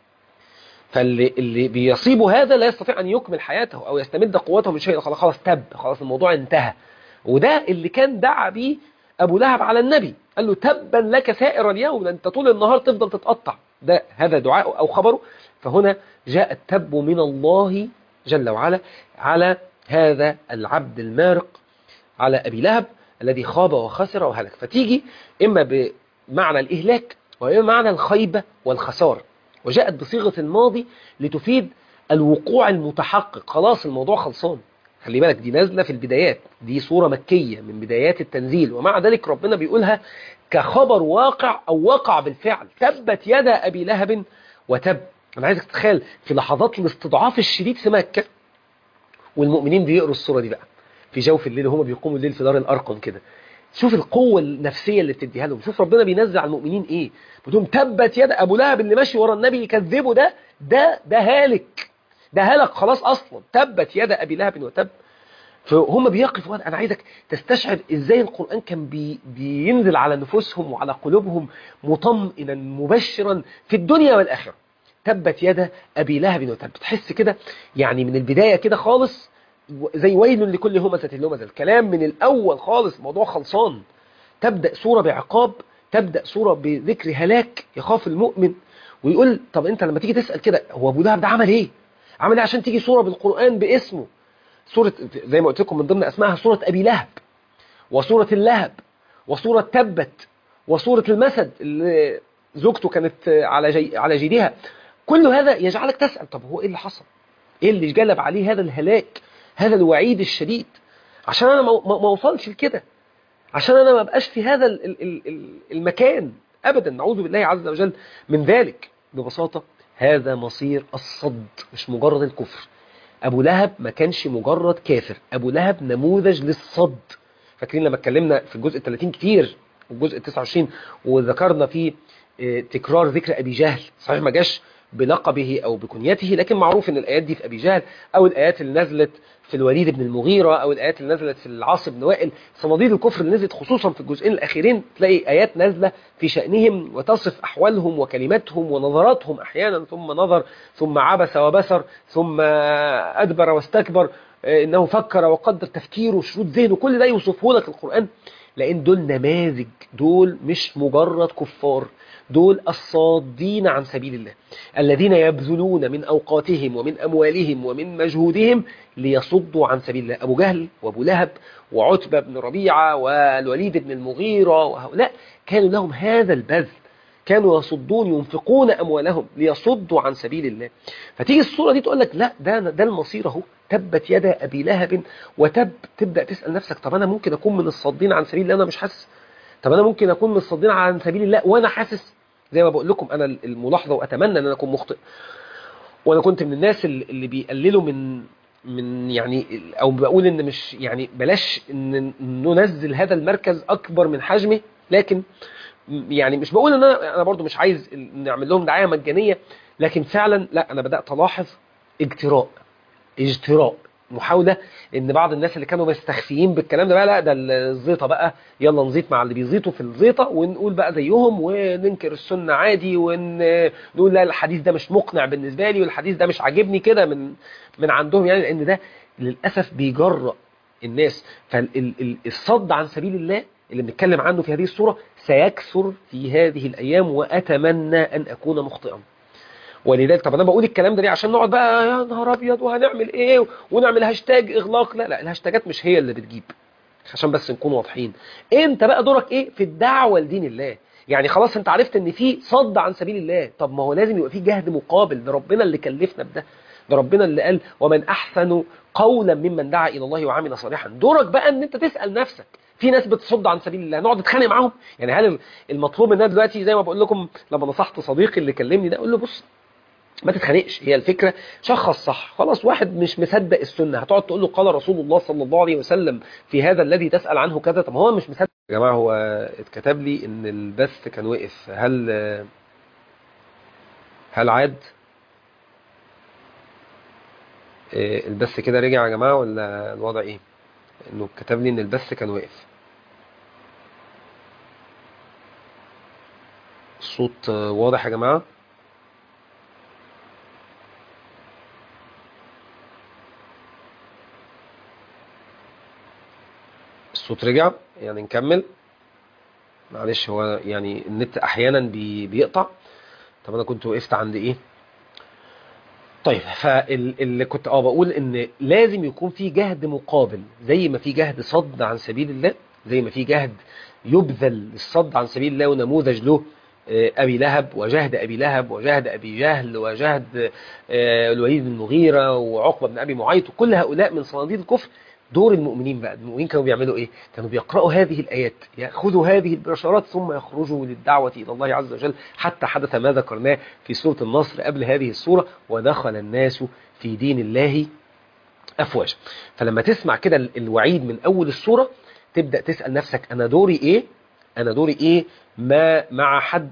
فاللي بيصيبه هذا لا يستطيع أن يكمل حياته أو يستمد قوته من شيء، خلاص تب، خلاص الموضوع انتهى. وده اللي كان دعا به أبو لهب على النبي، قال له تبا لك سائر اليوم، أنت طول النهار تفضل تتقطع. ده هذا دعاء أو خبره. فهنا جاء التب من الله جل وعلا على هذا العبد المارق، على أبي لهب الذي خاب وخسر وهلك. فتيجي إما بمعنى الإهلاك وإما بمعنى الخيبة والخسار، وجاءت بصيغة الماضي لتفيد الوقوع المتحقق، خلاص الموضوع خلصان. خلي بالك دي نازلة في البدايات، دي سورة مكية من بدايات التنزيل، ومع ذلك ربنا بيقولها كخبر واقع أو وقع بالفعل، تبت يد أبي لهب وتب. أنا عايزك تتخيل في لحظات الاستضعاف الشديد في مكة، والمؤمنين بيقروا السورة دي بقى في جوف الليل، وهم بيقوموا الليل في دار الأرقم كده، شوف القوة النفسية اللي بتديها لهم، شوف ربنا بينزل على المؤمنين ايه، بتقوم تبت يد أبو لهب اللي ماشي ورا النبي يكذبه، ده هالك، ده هلك خلاص أصلا، تبت يد أبي لهب وتب. فهم بيقفوا، أنا عايزك تستشعر إزاي القرآن كان بينزل على نفوسهم وعلى قلوبهم مطمئنا مبشرا في الدنيا والآخرة. تبت يد أبي لهب وتب، تحس كده يعني من البداية كده خالص زي ويل لكل همزة لمزة، الكلام من الأول خالص، الموضوع خلصان. تبدأ سورة بعقاب، تبدأ سورة بذكر هلاك يخاف المؤمن، ويقول طب أنت لما تيجي تسأل كده هو أبو لهب ده عمل إيه؟ عمل إيه عشان تيجي سورة بالقرآن باسمه؟ سورة زي ما قلت لكم من ضمن أسمائها سورة أبي لهب، وسورة اللهب، وسورة تبت، وسورة المسد اللي زوجته كانت على جيدها. كل هذا يجعلك تسأل طب هو إيه اللي حصل؟ إيه اللي جلب عليه هذا الهلاك، هذا الوعيد الشديد؟ عشان أنا ما وصلش لكده، عشان أنا ما بقاش في هذا المكان أبدا، نعوذ بالله عز وجل من ذلك. ببساطة هذا مصير الصد، مش مجرد الكفر. أبو لهب ما كانش مجرد كافر، أبو لهب نموذج للصد. فاكرين لما اتكلمنا في الجزء 30 كتير والجزء 29 وذكرنا فيه تكرار ذكر أبي جهل، صحيح ما جاش بلقبه أو بكنيته، لكن معروف أن الآيات دي في أبي جهل، أو الآيات اللي نزلت في الوليد بن المغيرة، أو الآيات اللي نزلت في العاص بن وائل، صناديد الكفر اللي نزلت خصوصا في الجزئين الأخيرين تلاقي آيات نازلة في شأنهم وتصف أحوالهم وكلماتهم ونظراتهم أحيانا، ثم نظر ثم عبس وبسر ثم أدبر واستكبر، إنه فكر وقدر تفكيره وشروط ذهنه، كل ده يوصفه لك القرآن، لأن دول نماذج، دول مش مجرد كفار، دول الصادين عن سبيل الله، الذين يبذلون من أوقاتهم ومن أموالهم ومن مجهودهم ليصدوا عن سبيل الله. أبو جهل وأبو لهب وعتبة بن ربيعة والوليد بن المغيرة وهؤلاء كانوا لهم هذا البذل، كانوا يصدون، ينفقون أموالهم ليصدوا عن سبيل الله. فتيجي الصورة دي تقول لك لا، ده المصير اهو، تبت يد أبي لهب وتب. تبدأ تسأل نفسك طب أنا ممكن أكون من الصادين عن سبيل الله أنا مش حاسس؟ طب أنا ممكن أكون من الصادين عن سبيل الله وأنا حاسس؟ زي ما بقول لكم أنا الملاحظة، وأتمنى أن أنا أكون مخطئ، وأنا كنت من الناس اللي بيقللوا من من يعني، او بقول ان مش يعني بلاش ان ننزل هذا المركز اكبر من حجمه، لكن يعني مش بقول ان انا برضو مش عايز نعمل لهم دعايه مجانيه، لكن فعلا لا، انا بدات الاحظ اجتراء محاوله ان بعض الناس اللي كانوا مستخفيين بالكلام ده بقى، لا ده الزيطه بقى، يلا نزيط مع اللي بيزيطوا في الزيطه ونقول بقى زيهم وننكر السنه عادي، ونقول لا الحديث ده مش مقنع بالنسبه لي والحديث ده مش عاجبني كده من عندهم، يعني لان ده للاسف بيجرأ الناس. فالصد عن سبيل الله اللي بنتكلم عنه في هذه الصوره سيكثر في هذه الايام، واتمنى ان اكون مخطئا. ولذلك طب انا بقول الكلام ده ليه؟ عشان نقعد بقى يا نهار ابيض وهنعمل ايه ونعمل هاشتاج اغلاق؟ لا لا، الهاشتاجات مش هي اللي بتجيب، عشان بس نكون واضحين. انت بقى دورك ايه في الدعوه لدين الله؟ يعني خلاص انت عرفت ان في صد عن سبيل الله، طب ما هو لازم يبقى في جهد مقابل، ده ربنا اللي كلفنا بده، ده ربنا اللي قال ومن احسن قولا ممن دعا الى الله وعمل صالحا. دورك بقى ان انت تسال نفسك، في ناس بتصد عن سبيل الله نقعد نتخانق معاهم؟ يعني هل المطلوب مننا دلوقتي زي ما بقول لكم لما نصحت صديقي اللي كلمني ده، اقول له بص ما تتخانقش، هي الفكره شخص صح، خلاص واحد مش مصدق السنه هتقعد تقول له قال رسول الله صلى الله عليه وسلم في هذا الذي تسال عنه كذا؟ طب هو مش مصدق. يا جماعه هو اتكتب لي ان البث كان وقف، هل عاد البث كده رجع يا جماعه ولا الوضع ايه؟ انه كتب لي ان البث كان وقف. الصوت واضح يا جماعه؟ الصوت رجع يعني نكمل؟ معلش هو يعني النت احيانا بيقطع. طب انا كنت وقفت عند ايه؟ طيب فاللي كنت بقول ان لازم يكون في جهد مقابل، زي ما في جهد صد عن سبيل الله، زي ما في جهد يبذل للصد عن سبيل الله ونموذج له ابي لهب، وجهد ابي لهب، وجهد ابي جهل، وجهد الوليد بن المغيرة وعقبة بن ابي معيط، وكل هؤلاء من صناديد الكفر. دور المؤمنين بقى، المؤمنين كانوا بيعملوا ايه؟ كانوا بيقرأوا هذه الآيات، يأخذوا هذه البشارات ثم يخرجوا للدعوة إلى الله عز وجل، حتى حدث ما ذكرناه في سورة النصر قبل هذه السورة، ودخل الناس في دين الله أفواجا. فلما تسمع كده الوعيد من أول السورة تبدأ تسأل نفسك أنا دوري إيه؟ أنا دوري إيه ما مع حد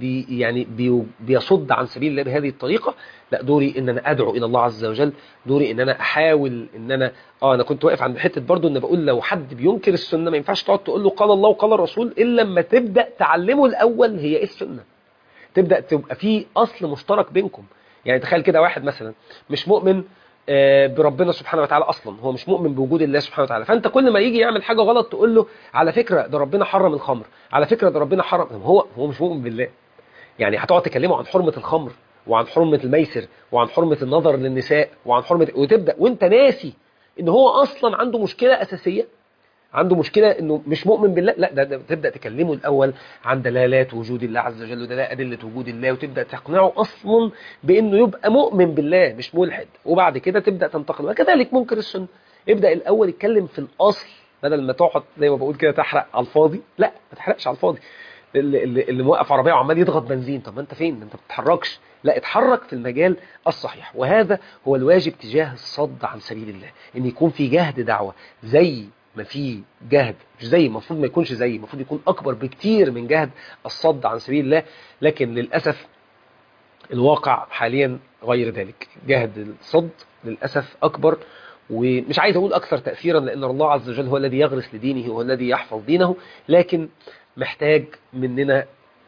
بيصد عن سبيل الله بهذه الطريقة؟ لا، دوري ان انا ادعو الى الله عز وجل، دوري ان انا احاول ان انا كنت واقف عند حته برضو ان بقول لو حد بينكر السنه ما ينفعش تقعد تقول له قال الله وقال الرسول الا لما تبدا تعلمه الاول هي ايه السنه، تبدا تبقى في اصل مشترك بينكم. يعني تخيل كده واحد مثلا مش مؤمن بربنا سبحانه وتعالى اصلا، هو مش مؤمن بوجود الله سبحانه وتعالى، فانت كل ما يجي يعمل حاجه غلط تقول له على فكره ده ربنا حرم الخمر، على فكره ده ربنا حرم، هو مش مؤمن بالله. يعني هتقعد تكلمه عن حرمة الخمر وعن حرمة الميسر وعن حرمة النظر للنساء وعن حرمة، وتبدأ وانت ناسي ان هو اصلا عنده مشكلة اساسية، عنده مشكلة انه مش مؤمن بالله. لا ده تبدأ تكلمه الاول عن دلالات وجود الله عز وجل ودلالات أدلة وجود الله، وتبدأ تقنعه اصلا بانه يبقى مؤمن بالله مش ملحد، وبعد كده تبدأ تنتقل. وكذلك منكر السنة، ابدأ الاول اتكلم في الاصل بدل ما تقعد زي ما بقول كده تحرق على الفاضي. لا ما تحرقش على الفاضي. اللي موقف عربيه وعمال يضغط بنزين، طب ما انت فين؟ انت ما بتتحركش. لا، اتحرك في المجال الصحيح، وهذا هو الواجب تجاه الصد عن سبيل الله، ان يكون في جهد دعوه زي ما في جهد، مش زي، المفروض ما يكونش زي، المفروض يكون اكبر بكتير من جهد الصد عن سبيل الله، لكن للاسف الواقع حاليا غير ذلك. جهد الصد للاسف اكبر، ومش عايز اقول اكثر تاثيرا لان الله عز وجل هو الذي يغرس لدينه وهو الذي يحفظ دينه، لكن محتاج مننا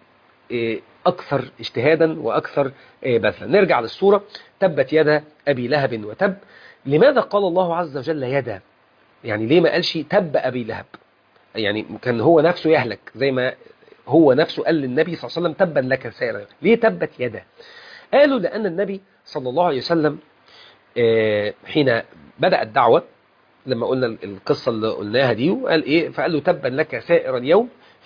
أكثر اجتهادا وأكثر بذلا. نرجع للصورة. تبت يد أبي لهب وتب. لماذا قال الله عز وجل يدا؟ يعني ليه ما قالش تب أبي لهب؟ يعني كان هو نفسه يهلك زي ما هو نفسه قال للنبي صلى الله عليه وسلم تبا لك سائر. ليه تبت يدا؟ قالوا لأن النبي صلى الله عليه وسلم حين بدأ الدعوة، لما قلنا القصة اللي قلناها دي، وقال إيه؟ فقال له تبا لك سائر اليوم،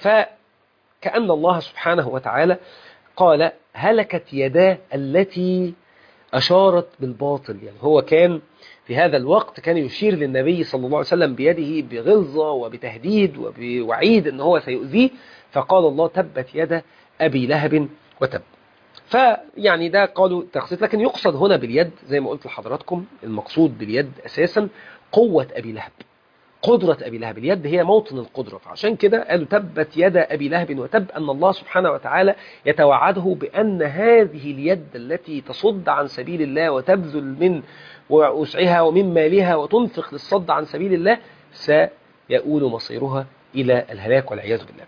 كأن الله سبحانه وتعالى قال هلكت يداه التي أشارت بالباطل. يعني هو كان في هذا الوقت كان يشير للنبي صلى الله عليه وسلم بيده بغلظة وبتهديد وبوعيد أنه هو سيؤذيه، فقال الله تبت يد أبي لهب وتب. فيعني ده قالوا تخصيص، لكن يقصد هنا باليد زي ما قلت لحضراتكم، المقصود باليد أساسا قوة أبي لهب، قدرة أبي لهب. اليد هي موطن القدرة، فعشان كده قالوا تبت يد أبي لهب وتب، أن الله سبحانه وتعالى يتوعده بأن هذه اليد التي تصد عن سبيل الله وتبذل من وسعها ومن مالها وتنفق للصد عن سبيل الله سيؤول مصيرها إلى الهلاك والعياذ بالله.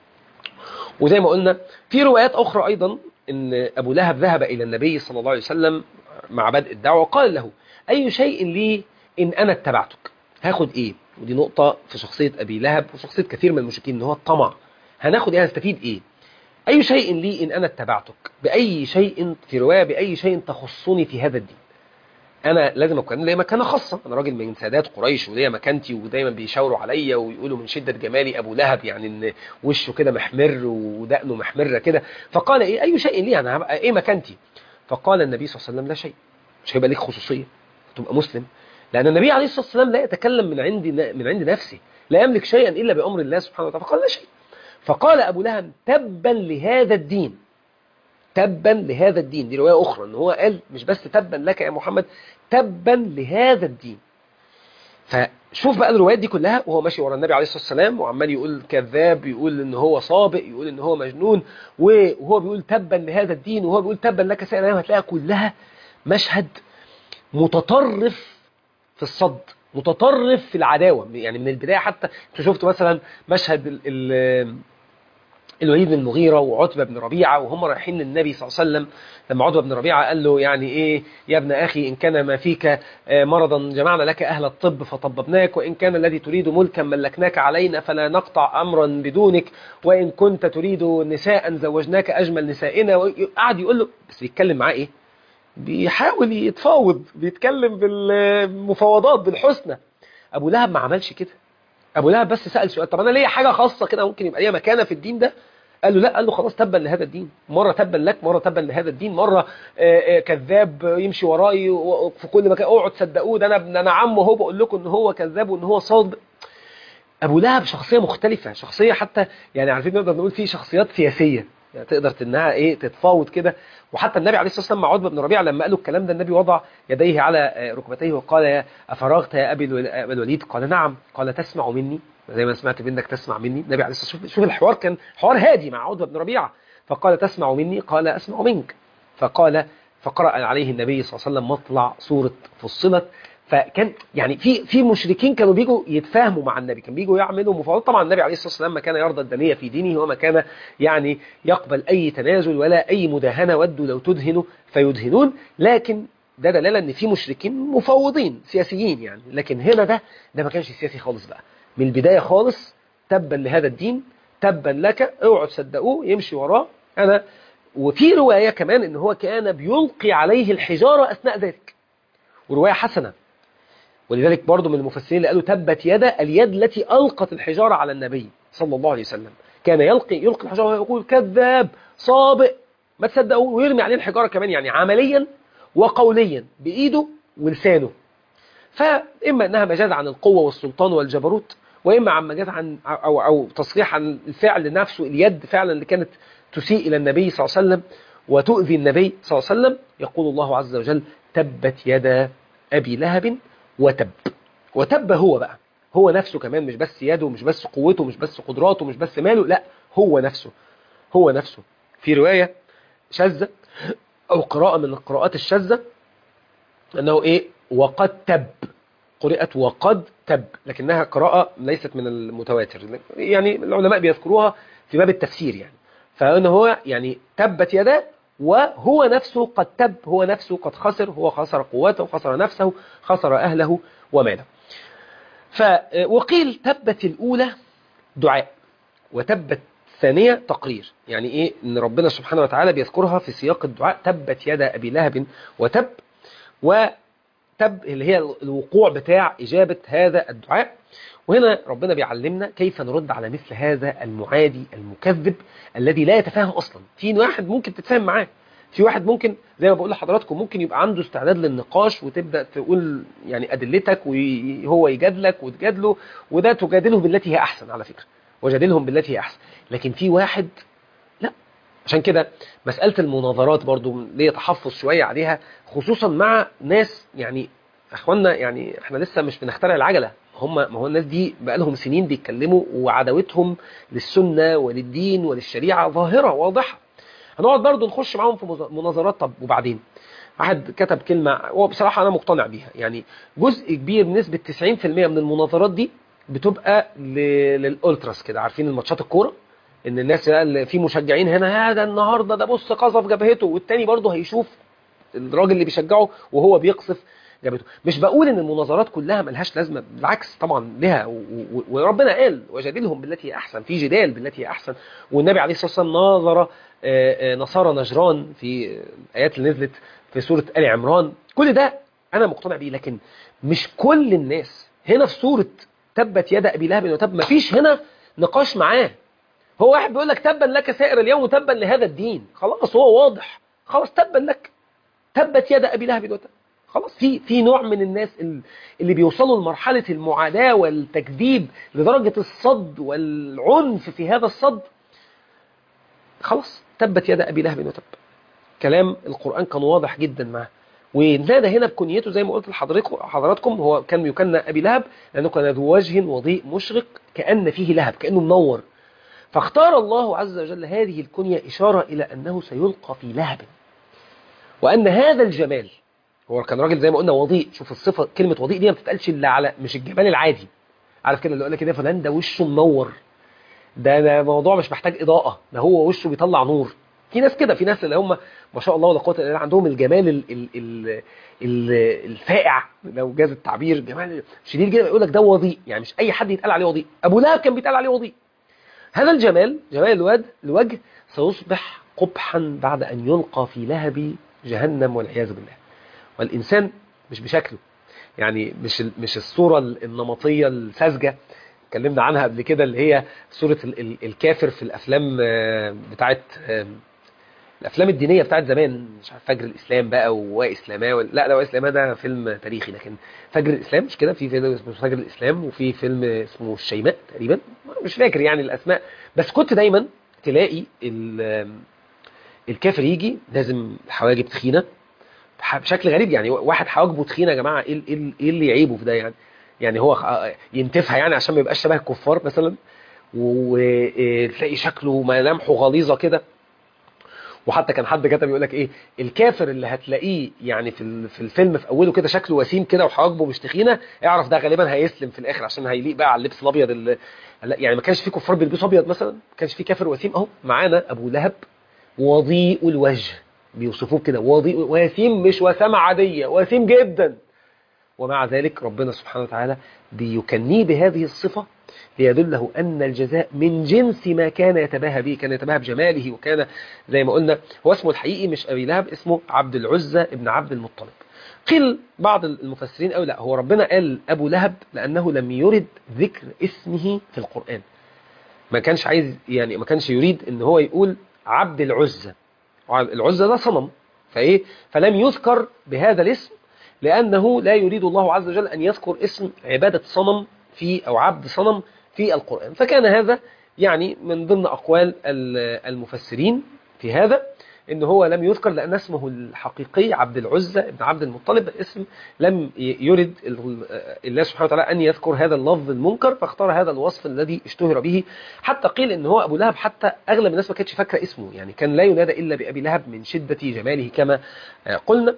وزي ما قلنا في روايات أخرى أيضا أن أبو لهب ذهب إلى النبي صلى الله عليه وسلم مع بدء الدعوة وقال له أي شيء لي إن أنا اتبعتك، هاخد إيه؟ ودي نقطة في شخصية أبي لهب وشخصية كثير من المشركين، إن هو الطمع. هناخد إيه؟ هنستفيد إيه؟ أي شيء لي إن أنا اتبعتك، بأي شيء، في رواية بأي شيء تخصني في هذا الدين. أنا لازم أكون ليا مكانة خاصة، أنا راجل من سادات قريش وليا مكانتي، ودايما بيشاوروا عليا ويقولوا من شدة جمالي أبو لهب، يعني إن وشه كده محمر ودقنه محمرة كده. فقال إيه أي شيء لي، أنا هبقى إيه مكانتي؟ فقال النبي صلى الله عليه وسلم لا شيء، مش هيبقى ليك خصوصية تبقى مسلم، لأن النبي عليه الصلاة والسلام لا يتكلم من عند نفسه، لا يملك شيئا إلا بأمر الله سبحانه وتعالى. فقال لا شيء. فقال أبو لهب تبا لهذا الدين، تبا لهذا الدين. دي رواية أخرى، إن هو قال مش بس تبا لك يا محمد، تبا لهذا الدين. فشوف بقى الروايات دي كلها وهو ماشي ورا النبي عليه الصلاة والسلام، وعمال يقول كذاب، يقول إن هو صابئ، يقول إن هو مجنون، وهو بيقول تبا لهذا الدين، وهو بيقول تبا لك سائر الأيام. هتلاقيها كلها مشهد متطرف في الصد، متطرف في العداوة، يعني من البداية. حتى انتوا شفتوا مثلا مشهد الوليد بن المغيرة وعتبة بن ربيعة وهم رايحين للنبي صلى الله عليه وسلم، لما عتبة بن ربيعة قال له يعني ايه يا ابن اخي، ان كان ما فيك مرضا جمعنا لك اهل الطب فطببناك، وان كان الذي تريد ملكا ملكناك علينا فلا نقطع امرا بدونك، وان كنت تريد نساء زوجناك اجمل نسائنا. قعد يقول له، بس بيتكلم معاه ايه؟ بيحاول يتفاوض، بيتكلم بالمفاوضات بالحسنى. ابو لهب ما عملش كده. ابو لهب بس سأل سؤال، طب انا ليا حاجة خاصة كده ممكن يبقى ليا مكانة في الدين ده؟ قال له لا. قال له خلاص تبا لهذا الدين، مرة تبا لك، مرة تبا لهذا الدين، مرة كذاب يمشي وراي في كل مكان، اوعوا تصدقوه، ده انا عمه هو بقول لكم ان هو كذاب وان هو صادق. ابو لهب شخصية مختلفة، شخصية حتى يعني عارفين نقدر نقول فيه شخصيات سياسية، يعني تقدر انها ايه تتفاوض كده. وحتى النبي عليه الصلاه والسلام مع عتبه بن ربيعه لما قالوا الكلام ده، النبي وضع يديه على ركبتيه وقال يا افرغت يا ابي الوليد؟ قال نعم. قال تسمع مني زي ما سمعت منك تسمع مني. النبي عليه الصلاه والسلام، شوف الحوار كان حوار هادي مع عتبه بن ربيعه. فقال تسمع مني؟ قال اسمع منك. فقرأ عليه النبي صلى الله عليه وسلم مطلع سوره فصلت. فكان يعني في مشركين كانوا بيجوا يتفاهموا مع النبي، كانوا بيجوا يعملوا مفاوضات. طبعا النبي عليه الصلاه والسلام ما كان يرضى الدنية في دينه، وما كان يعني يقبل اي تنازل ولا اي مداهنه، ودوا لو تدهنوا فيدهنون. لكن ده دلاله ان في مشركين مفوضين سياسيين يعني. لكن هنا ده ما كانش سياسي خالص بقى من البدايه خالص. تبا لهذا الدين، تبا لك، اوعوا تصدقوه، يمشي وراه انا. وفي روايه كمان ان هو كان بيلقي عليه الحجاره اثناء ذلك، وروايه حسنه. ولذلك برضو من المفسرين اللي قالوا تبت يد، اليد التي ألقت الحجارة على النبي صلى الله عليه وسلم. كان يلقي الحجارة ويقول كذاب صابئ ما تصدقوه، ويرمي عليه الحجارة كمان، يعني عمليا وقوليا بإيده ولسانه. فإما أنها مجاز عن القوة والسلطان والجبروت، وإما عن مجاز عن أو تصريح عن الفعل نفسه، اليد فعلا اللي كانت تسيء إلى النبي صلى الله عليه وسلم وتؤذي النبي صلى الله عليه وسلم. يقول الله عز وجل تبت يدا أبي لهب وتب. وتب هو بقى، هو نفسه كمان، مش بس يده، مش بس قوته، مش بس قدراته، مش بس ماله، لا هو نفسه، هو نفسه. في رواية شاذة أو قراءة من القراءات الشاذة أنه إيه وقد تب، قرئت وقد تب، لكنها قراءة ليست من المتواتر، يعني العلماء بيذكروها في باب التفسير يعني. فأنه هو يعني تبت يداه وهو نفسه قد تب، هو نفسه قد خسر، هو خسر قوته، خسر نفسه، خسر أهله وماله. وقيل تبت الأولى دعاء، وتبت الثانية تقرير. يعني إيه؟ إن ربنا سبحانه وتعالى بيذكرها في سياق الدعاء، تبت يد أبي لهب وتب. وتب اللي هي الوقوع بتاع إجابة هذا الدعاء. وهنا ربنا بيعلمنا كيف نرد على مثل هذا المعادي المكذب الذي لا يتفاهم أصلا. في واحد ممكن تتفاهم معاه، في واحد ممكن زي ما بقول لحضراتكم ممكن يبقى عنده استعداد للنقاش، وتبدأ تقول يعني أدلتك وهو يجادلك وتجادله، وده تجادله بالتي هي أحسن على فكرة، وجادلهم بالتي هي أحسن. لكن في واحد لا، عشان كده مسألة المناظرات برضو ليه تحفظ شوية عليها، خصوصا مع ناس يعني اخواننا، يعني احنا لسه مش بنخترع العجلة، ما هو الناس دي بقالهم سنين بيتكلموا، وعداوتهم للسنة وللدين وللشريعة ظاهرة واضحة. هنقعد برضو نخش معاهم في مناظرات. طب وبعدين؟ واحد كتب كلمة وبصراحة أنا مقتنع بيها، يعني جزء كبير بنسبة 90% من المناظرات دي بتبقى للأولتراس كده، عارفين الماتشات الكورة، ان الناس اللي في مشجعين هنا هذا النهارده ده بص قذف جبهته، والتاني برضه هيشوف الراجل اللي بيشجعه وهو بيقصف جبهته. مش بقول ان المناظرات كلها ملهاش لازمه، بالعكس طبعا لها، وربنا قال وجادلهم بالتي هي احسن، في جدال بالتي هي احسن. والنبي عليه الصلاه والسلام ناظر نصارى نجران في الايات اللي نزلت في سوره ال عمران. كل ده انا مقتنع بيه، لكن مش كل الناس هنا في سوره تبت يد ابي لهب وتب مفيش هنا نقاش معاه. هو واحد بيقول لك تبا لك سائر اليوم وتبا لهذا الدين، خلاص هو واضح، خلاص تبا لك، تبت يد ابي لهب وتب. خلاص في نوع من الناس اللي بيوصلوا لمرحله المعاداه والتكذيب لدرجه الصد والعنف في هذا الصد. خلاص تبت يد ابي لهب وتب. كلام القران كان واضح جدا معه، ونادى هنا بكنيته زي ما قلت لحضراتكم، هو كان يكنى ابي لهب لانه كان ذو وجه وضيء مشرق كان فيه لهب، كانه منور. فاختار الله عز وجل هذه الكنية إشارة إلى أنه سيلقى في لهب، وأن هذا الجمال، هو كان راجل زي ما قلنا وضيء. شوف الصفة، كلمة وضيء دي ما بتتقالش إلا على مش الجمال العادي، عارف كده اللي يقول لك كده فلان ده وشه منور، ده موضوع مش محتاج إضاءة، ده هو وشه بيطلع نور. في ناس كده، في ناس اللي هم ما شاء الله ولا قوة إلا بالله عندهم الجمال الفائع، لو جاز التعبير، جمال شديد جدا، يقول لك ده وضيء، يعني مش أي حد يتقال عليه وضيء. أبو لهب كان بيتقال عليه وضيء. هذا الجمال، جمال الوجه، سيصبح قبحا بعد أن يلقى في لهب جهنم والعياذ بالله. والإنسان مش بشكله، يعني مش الصورة النمطية الساذجة اتكلمنا عنها قبل كده، اللي هي صورة الكافر في الأفلام بتاعت الأفلام الدينية بتاعت زمان، مش عارف فجر الإسلام بقى وإسلاماه لا وإسلاماه ده فيلم تاريخي، لكن فجر الإسلام مش كده، في فيلم اسمه فجر الإسلام وفي فيلم اسمه الشيماء تقريبا، مش فاكر يعني الأسماء. بس كنت دايما تلاقي الكافر يجي لازم حواجب تخينة بشكل غريب، يعني واحد حواجبه تخينة يا جماعة، إيه اللي يعيبه في ده يعني؟ يعني هو ينتفها يعني عشان ما يبقاش شبه الكفار مثلا، وتلاقي شكله ملامحه غليظة كده. وحتى كان حد كتب يقول لك ايه، الكافر اللي هتلاقيه يعني في الفيلم في اوله كده شكله وسيم كده وحواجبه مش تخينه، اعرف ده غالبا هيسلم في الاخر عشان هيليق بقى على اللبس الابيض يعني ما كانش في كفار بيلبسوا ابيض مثلا، ما كانش في كافر وسيم. اهو معانا ابو لهب وضيء الوجه، بيوصفوه كده وضيء وسيم، مش وسامه عاديه، وسيم جدا. ومع ذلك ربنا سبحانه وتعالى بيكنيه بهذه الصفة ليدله أن الجزاء من جنس ما كان يتباهى به، كان يتباهى بجماله، وكان زي ما قلنا هو اسمه الحقيقي مش أبي لهب، اسمه عبد العزة ابن عبد المطلب. قيل بعض المفسرين أو لا، هو ربنا قال أبو لهب لأنه لم يرد ذكر اسمه في القرآن، ما كانش عايز يعني، ما كانش يريد ان هو يقول عبد العزة. العزة ده صنم، فلم يذكر بهذا الاسم، لأنه لا يريد الله عز وجل أن يذكر اسم عبادة صنم أو عبد صنم في القرآن. فكان هذا يعني من ضمن أقوال المفسرين في هذا، إن هو لم يذكر لأن اسمه الحقيقي عبد العزة ابن عبد المطلب، اسم لم يرد الله سبحانه وتعالى أن يذكر هذا اللفظ المنكر، فاختار هذا الوصف الذي اشتهر به. حتى قيل إن هو أبو لهب، حتى أغلب الناس ما كانتش فاكرة اسمه، يعني كان لا ينادى إلا بأبي لهب من شدة جماله كما قلنا.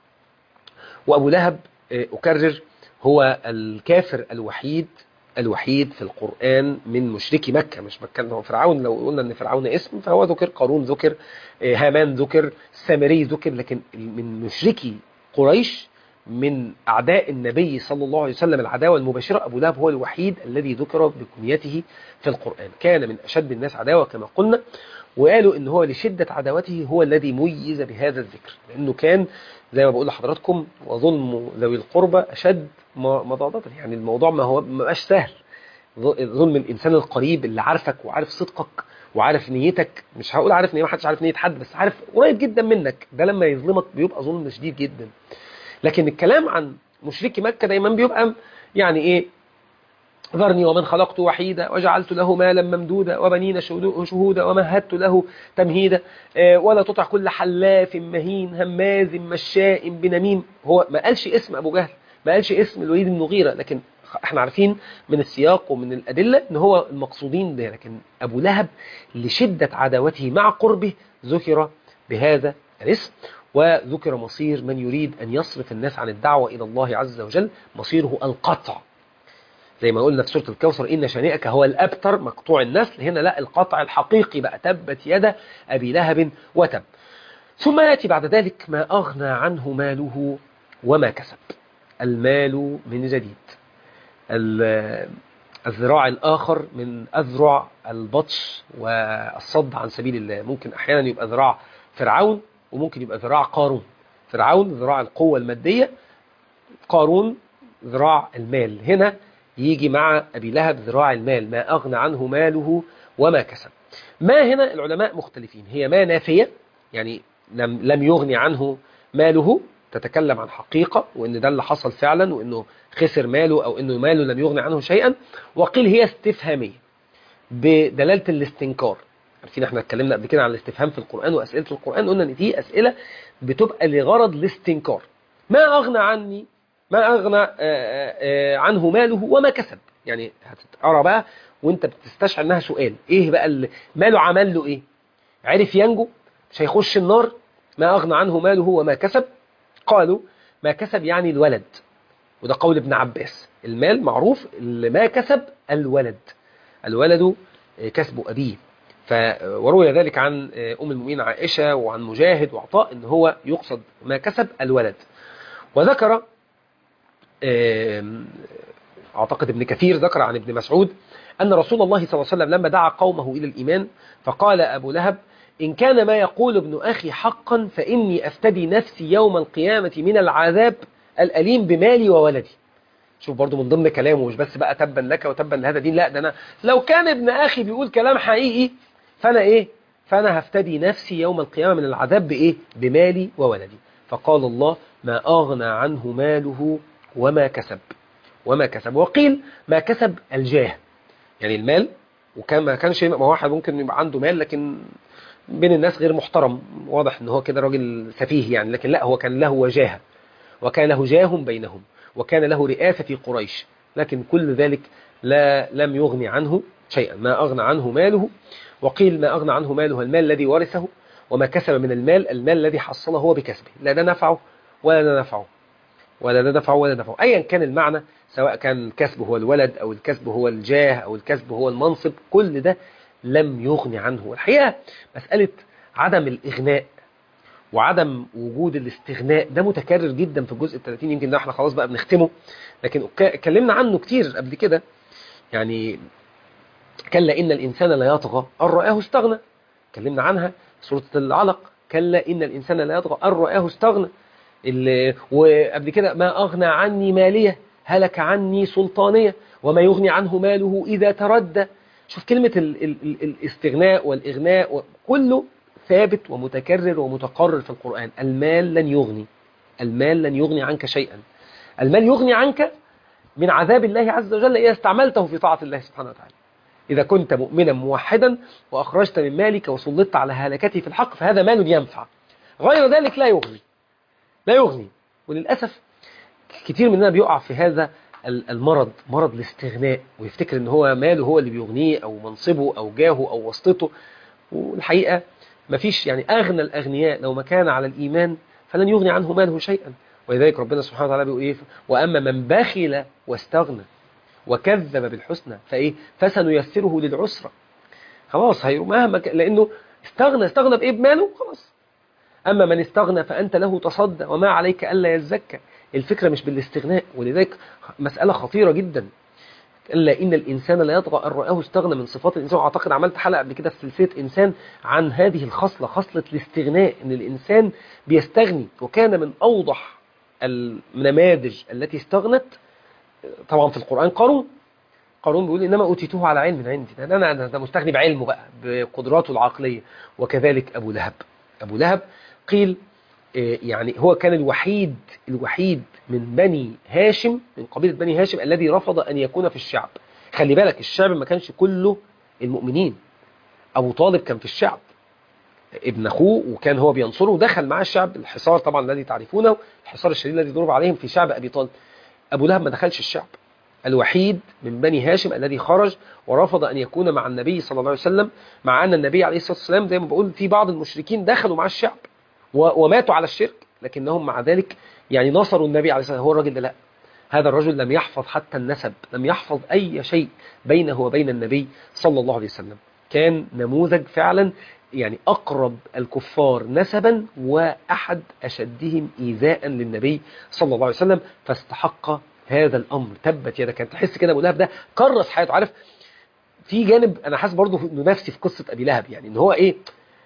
وأبو لهب أكرر هو الكافر الوحيد في القرآن من مشركي مكة، مش مكة هو فرعون، لو قلنا ان فرعون اسم فهو ذكر، قارون ذكر، هامان ذكر، السامري ذكر، لكن من مشركي قريش من أعداء النبي صلى الله عليه وسلم العداوة المباشرة، أبو لهب هو الوحيد الذي ذكر بكنيته في القرآن. كان من أشد الناس عداوة كما قلنا، وقالوا ان هو لشدة عداوته هو الذي ميز بهذا الذكر، لأنه كان زي ما بقول لحضراتكم وظلم ذوي القربى أشد مضاضة، يعني الموضوع ما بقاش سهل. ظلم الإنسان القريب اللي عارفك وعارف صدقك وعارف نيتك، مش هقول عارف نية، ما حدش عارف نية حد، بس عارف قريب جدا منك، ده لما يظلمك بيبقى ظلم شديد جدا. لكن الكلام عن مشركي مكة دايما بيبقى يعني ايه، ذرني ومن خلقت وحيدا وجعلت له مالا ممدودا وبنين شهودا ومهدت له تمهيدا ولا تطع كل حلاف مهين هماز مشاء بنميم. هو ما قالش اسم أبو جهل، ما قالش اسم الوليد بن المغيرة، لكن احنا عارفين من السياق ومن الأدلة ان هو المقصودين ده. لكن أبو لهب لشدة عداوته مع قربه ذكر بهذا الاسم، وذكر مصير من يريد أن يصرف الناس عن الدعوة إلى الله عز وجل، مصيره القطع. زي ما قلنا في سورة الكوثر إن شانئك هو الأبتر مقطوع النسل، هنا لا، القطع الحقيقي بقى، تبت يد أبي لهب وتب. ثم يأتي بعد ذلك ما أغنى عنه ماله وما كسب. المال من جديد، الذراع الآخر من أذرع البطش والصد عن سبيل الله. ممكن أحيانا يبقى ذراع فرعون، وممكن يبقى ذراع قارون. فرعون ذراع القوة المادية، قارون ذراع المال. هنا يجي مع أبي لهب ذراع المال، ما أغنى عنه ماله وما كسب. ما هنا العلماء مختلفين، هي ما نافية يعني لم يغني عنه ماله، تتكلم عن حقيقة وإن ده اللي حصل فعلا وإنه خسر ماله أو إنه ماله لم يغني عنه شيئا. وقيل هي استفهامية بدلالة الاستنكار. عارفين احنا اتكلمنا قبل كده عن الاستفهام في القرآن وأسئلة القرآن، قلنا إن دي أسئلة بتبقى لغرض الاستنكار. ما أغنى عني، ما أغنى عنه ماله وما كسب، يعني هتتقرأ بقى وانت بتستشعر انها سؤال. ايه بقى ماله عمل له ايه؟ عرف ينجو؟ مش هيخش النار؟ ما أغنى عنه ماله وما كسب. قالوا ما كسب يعني الولد، وده قول ابن عباس. المال معروف، اللي ما كسب الولد، الولد كسب أبيه. وروي ذلك عن أم المؤمنين عائشة وعن مجاهد وعطاء ان هو يقصد ما كسب الولد. وذكر أعتقد ابن كثير ذكر عن ابن مسعود أن رسول الله صلى الله عليه وسلم لما دعا قومه إلى الإيمان فقال أبو لهب إن كان ما يقول ابن أخي حقا فإني أفتدي نفسي يوم القيامة من العذاب الأليم بمالي وولدي. شوف برضو من ضمن كلامه، مش بس بقى تبا لك وتبا لهذا دين، لا، ده أنا لو كان ابن أخي بيقول كلام حقيقي فأنا هفتدي نفسي يوم القيامة من العذاب بإيه؟ بمالي وولدي. فقال الله ما أغنى عنه ماله وما كسب. وقيل ما كسب الجاه، يعني المال. وكان ما كانش، ما واحد ممكن يبقى عنده مال لكن بين الناس غير محترم، واضح ان هو كده راجل سفيه يعني، لكن لا، هو كان له وجاهه، وكان له جاه بينهم، وكان له رئاسة في قريش، لكن كل ذلك لم يغني عنه شيئا. ما أغنى عنه ماله. وقيل ما أغنى عنه ماله المال الذي ورثه، وما كسب من المال الذي حصله هو بكسبه، لا ده نفعه ولا ده نفعه ولا ده نفعه ولا نفعه، أيا كان المعنى، سواء كان الكسب هو الولد أو الكسب هو الجاه أو الكسب هو المنصب، كل ده لم يغني عنه. والحقيقة مسألة عدم الإغناء وعدم وجود الاستغناء ده متكرر جدا في الجزء ال30، يمكن ده احنا خلاص بقى بنختمه، لكن اتكلمنا عنه كتير قبل كده. يعني كلا إن الإنسان لا يطغى أن رآه استغنى، اتكلمنا عنها سورة العلق. كلا إن الإنسان لا يطغى أن رآه استغنى. وقبل كده ما أغنى عني مالية هلك عني سلطانية وما يغني عنه ماله إذا تردى. شوف كلمة الاستغناء والإغناء كله ثابت ومتكرر ومتقرر في القرآن. المال لن يغني عنك شيئا. المال يغني عنك من عذاب الله عز وجل إذا استعملته في طاعة الله سبحانه وتعالى. إذا كنت مؤمنا موحدا وأخرجت من مالك وسلطت على هلكته في الحق فهذا مال ينفع، غير ذلك لا يغني. وللأسف كتير مننا بيقع في هذا المرض، مرض الاستغناء، ويفتكر ان هو ماله هو اللي بيغنيه او منصبه او جاهه او واسطته. والحقيقة مفيش، يعني أغنى الأغنياء لو ما كان على الإيمان فلن يغني عنه ماله شيئا. ولذلك ربنا سبحانه وتعالى بيقول إيه؟ وأما من بخل واستغنى وكذب بالحسنى فسنيسره للعسرى. خلاص مهما لأنه استغنى بإيه؟ بماله خلاص. أما من استغنى فأنت له تصدى وما عليك ألا يزكى. الفكرة مش بالاستغناء، ولذلك مسألة خطيرة جدا. إلا إن الإنسان لا يطغى أن رآه استغنى، من صفات الإنسان. وأعتقد عملت حلقة قبل كده في سلسلة إنسان عن هذه الخصلة، خصلة الاستغناء، إن الإنسان بيستغني. وكان من أوضح النماذج التي استغنت طبعا في القرآن قارون بيقول إنما أوتيته على علم عندي، ده مستغني بعلمه بقى بقدراته العقلية. وكذلك أبو لهب قيل يعني هو كان الوحيد من بني هاشم، من قبيلة بني هاشم، الذي رفض أن يكون في الشعب. خلي بالك الشعب ما كانش كله المؤمنين. ابو طالب كان في الشعب، ابن اخوه، وكان هو بينصره، ودخل معاه الشعب الحصار طبعا الذي تعرفونه، الحصار الشديد الذي ضرب عليهم في شعب ابي طالب. ابو لهب ما دخلش الشعب، الوحيد من بني هاشم الذي خرج ورفض ان يكون مع النبي صلى الله عليه وسلم، مع ان النبي عليه الصلاه والسلام زي ما بقول في بعض المشركين دخلوا مع الشعب وماتوا على الشرك، لكنهم مع ذلك يعني نصروا النبي عليه الصلاه والسلام. هو الراجل ده لا، هذا الرجل لم يحفظ حتى النسب، لم يحفظ أي شيء بينه وبين النبي صلى الله عليه وسلم. كان نموذج فعلا، يعني أقرب الكفار نسبا وأحد أشدهم إيذاء للنبي صلى الله عليه وسلم، فاستحق هذا الأمر. تبت يدك، كانت تحس كده أبو لهب ده كرس حياته. عارف في جانب أنا حاسس برضه إنه نفسي في قصة أبي لهب، يعني إن هو إيه،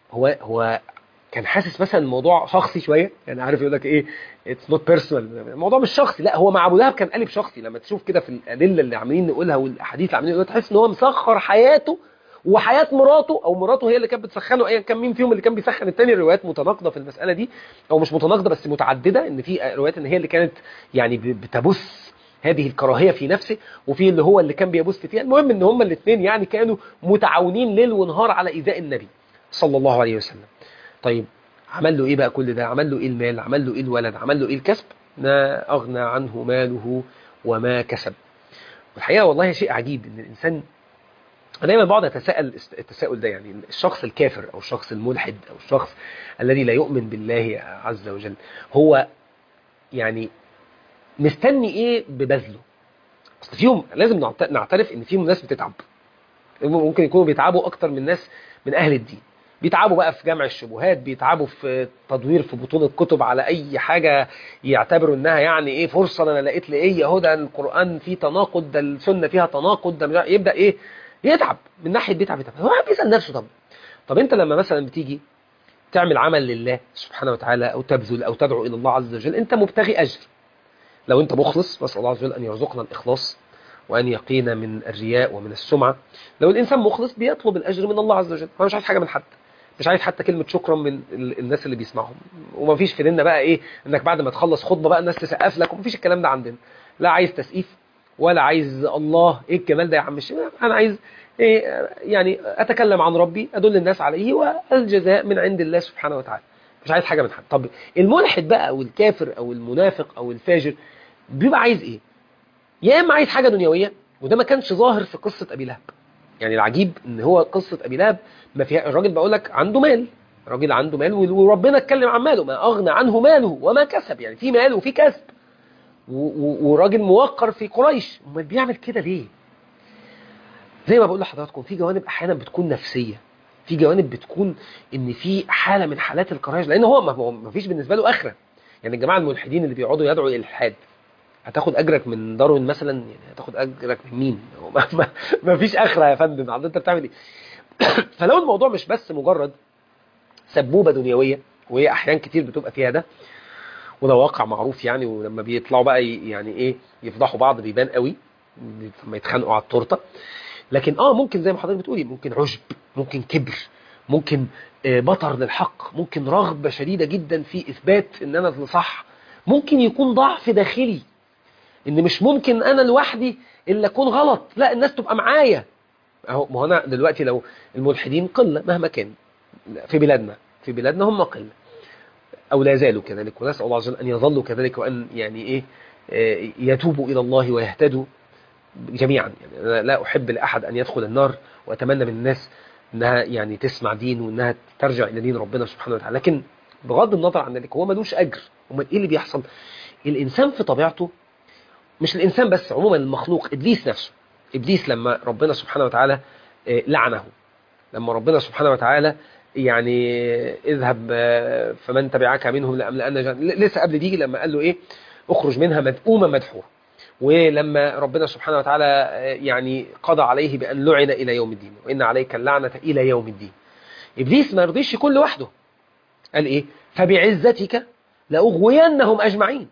هو كان حاسس مثلا الموضوع شخصي شويه، يعني عارف يقول لك ايه، اتس نوت بيرسونال، الموضوع مش شخصي. لا، هو مع ابو لهب كان قالب شخصي. لما تشوف كده في الادله اللي عاملين نقولها والاحاديث اللي عاملين نقولها، تحس ان هو مسخر حياته وحياه مراته، او مراته هي اللي كانت بتسخنه، ايا كان مين فيهم اللي كان بيسخن الثاني. الروايات متناقضه في المساله دي، او مش متناقضه بس متعدده، ان في روايات ان هي اللي كانت يعني بتبث هذه الكراهيه في نفسه، وفي اللي هو اللي كان بيبث فيها. المهم ان هما الاثنين يعني كانوا متعاونين ليل ونهار على ايذاء النبي صلى الله عليه وسلم. طيب عمل له ايه بقى كل ده؟ عمل له ايه المال؟ عمل له ايه الولد؟ عمل له ايه الكسب؟ ما اغنى عنه ماله وما كسب. والحقيقه والله شيء عجيب ان الانسان، انا دايما بقعد اتساءل التساؤل ده، يعني الشخص الكافر او الشخص الملحد او الشخص الذي لا يؤمن بالله عز وجل، هو يعني مستني ايه ببذله؟ اصل فيهم لازم نعترف ان فيهم ناس بتتعب، ممكن يكونوا بيتعبوا اكتر من ناس من اهل الدين، بيتعبوا بقى في جمع الشبهات، بيتعبوا في تدوير في بطون الكتب على اي حاجه يعتبروا انها يعني ايه فرصه، انا لقيت لي ايه اهو، ده القران فيه تناقض، ده السنه فيها تناقض، ده يبدا ايه يتعب من ناحيه بيتعب. هو بيسال نفسه طب انت لما مثلا بتيجي تعمل عمل لله سبحانه وتعالى، او تبذل او تدعو الى الله عز وجل، انت مبتغي اجر. لو انت مخلص، نسال الله عز وجل ان يرزقنا الاخلاص وأن يقينا من الرياء ومن السمعة. لو الإنسان مخلص بيطلب الأجر من الله عز وجل، هو مش عايز حاجة من حد، مش عايز حتى كلمة شكرا من الناس اللي بيسمعهم. وما فيش في ديننا بقى إيه إنك بعد ما تخلص خطبة بقى الناس تسقف لك، وما فيش الكلام ده عندنا. لا عايز تسقيف ولا عايز الله، إيه الجمال ده يا عم الشيخ، أنا عايز إيه يعني أتكلم عن ربي، أدل الناس عليه، والجزاء من عند الله سبحانه وتعالى. مش عايز حاجة من حد. طب الملحد بقى أو الكافر أو المنافق أو الفاجر بيبقى عايز إيه؟ يا اما عايز حاجه دنيويه، وده ما كانش ظاهر في قصه ابي لهب. يعني العجيب ان هو قصه ابي لهب ما فيها، الراجل بقول لك عنده مال، الراجل عنده مال وربنا اتكلم عن ماله، ما اغنى عنه ماله وما كسب، يعني في مال وفي كسب، وراجل موقر في قريش. امال بيعمل كده ليه؟ زي ما بقول لحضراتكم، في جوانب احيانا بتكون نفسيه، في جوانب بتكون ان في حاله من حالات الكراهيه، لان هو ما فيش بالنسبه له اخره. يعني الجماعه الملحدين اللي بيقعدوا يدعوا الى الالحاد، هتاخد اجرك من داروين مثلا؟ يعني هتاخد اجرك من مين؟ ما فيش اخره يا فندم، انت بتعمل ايه؟ فلو الموضوع مش بس مجرد سبوبه دنيويه، وهي احيان كتير بتبقى فيها ده، وده واقع معروف يعني، ولما بيطلعوا بقى يعني ايه يفضحوا بعض بيبان قوي لما يتخانقوا على التورته. لكن ممكن زي ما حضرتك بتقولي، ممكن عجب، ممكن كبر، ممكن بطر للحق، ممكن رغبه شديده جدا في اثبات ان انا اللي صح، ممكن يكون ضعف داخلي، ان مش ممكن انا لوحدي اللي اكون غلط، لا الناس تبقى معايا. اهو ما هو انا دلوقتي لو الملحدين قله مهما كان في بلادنا هم قله، او لا زالوا كذلك، ونسال الله عز وجل ان يظلوا كذلك، وان يعني ايه يتوبوا الى الله ويهتدوا جميعا. يعني انا لا احب لاحد ان يدخل النار، واتمنى من الناس انها يعني تسمع دين، وانها ترجع الى دين ربنا سبحانه وتعالى. لكن بغض النظر عن ذلك هو ملوش اجر. امال ايه اللي بيحصل؟ الانسان في طبيعته، مش الإنسان بس، عموما المخلوق، إبليس نفسه، إبليس لما ربنا سبحانه وتعالى لعنه، لما ربنا سبحانه وتعالى يعني اذهب فمن تبعك منهم لأملأن لسه قبل دي لما قال له إيه، اخرج منها مذءوما مدحورا. ولما ربنا سبحانه وتعالى يعني قضى عليه بأن لعن إلى يوم الدين، وإن عليك اللعنة إلى يوم الدين. إبليس ما رضيش يكون لوحده، قال إيه، فبعزتك لأغوينهم أجمعين.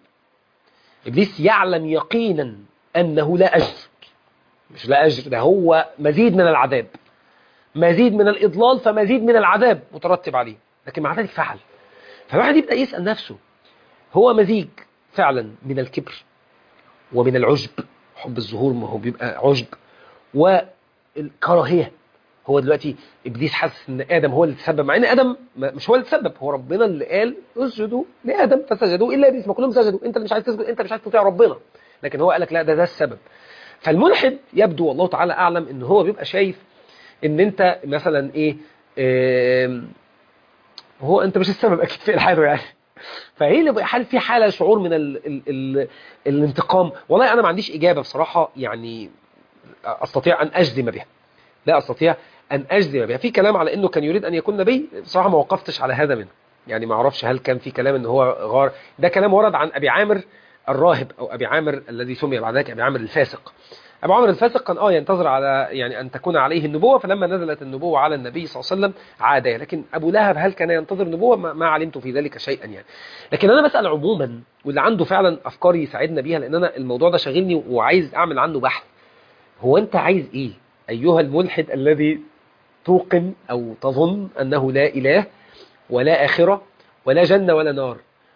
إبليس يعلم يقينا أنه لا أجر، مش لا أجر، ده هو مزيد من العذاب، مزيد من الإضلال، فمزيد من العذاب مترتب عليه، لكن مع ذلك فعل. فالواحد يبدأ يسأل نفسه، هو مزيج فعلا من الكبر ومن العجب، حب الظهور ما هو بيبقى عجب، والكراهية. هو دلوقتي ابليس حاسس ان ادم هو اللي تسبب، مع ان ادم مش هو اللي تسبب، هو ربنا اللي قال اسجدوا لادم فسجدوا الا ابليس، ما كلهم سجدوا، انت اللي مش عايز تسجد، انت مش عايز تطيع ربنا، لكن هو قال لك لا، ده السبب. فالملحد يبدو والله تعالى اعلم ان هو بيبقى شايف ان انت مثلا ايه، هو انت مش السبب اكيد في الحاله يعني. فهي اللي بقى حال في حاله شعور من الانتقام. والله انا ما عنديش اجابه بصراحه يعني استطيع ان اجزم بها، لا استطيع ان اجزم بها. في كلام على انه كان يريد ان يكون نبي، بصراحه ما وقفتش على هذا منه يعني، ما اعرفش هل كان في كلام ان هو غار. ده كلام ورد عن ابي عامر الراهب، او ابي عامر الذي سمي بعد ذلك ابي عامر الفاسق. ابو عامر الفاسق كان ينتظر على يعني ان تكون عليه النبوه، فلما نزلت النبوه على النبي صلى الله عليه وسلم عاد. لكن ابو لهب هل كان ينتظر نبوه؟ ما علمت في ذلك شيئا يعني. لكن انا بسال عموما، واللي عنده فعلا افكار يساعدنا بيها، لان انا الموضوع ده شاغلني وعايز اعمل عنه بحث. هو انت عايز ايه ايها الملحد الذي توقن أو تظن أنه لا إله ولا آخرة ولا جنة ولا نار؟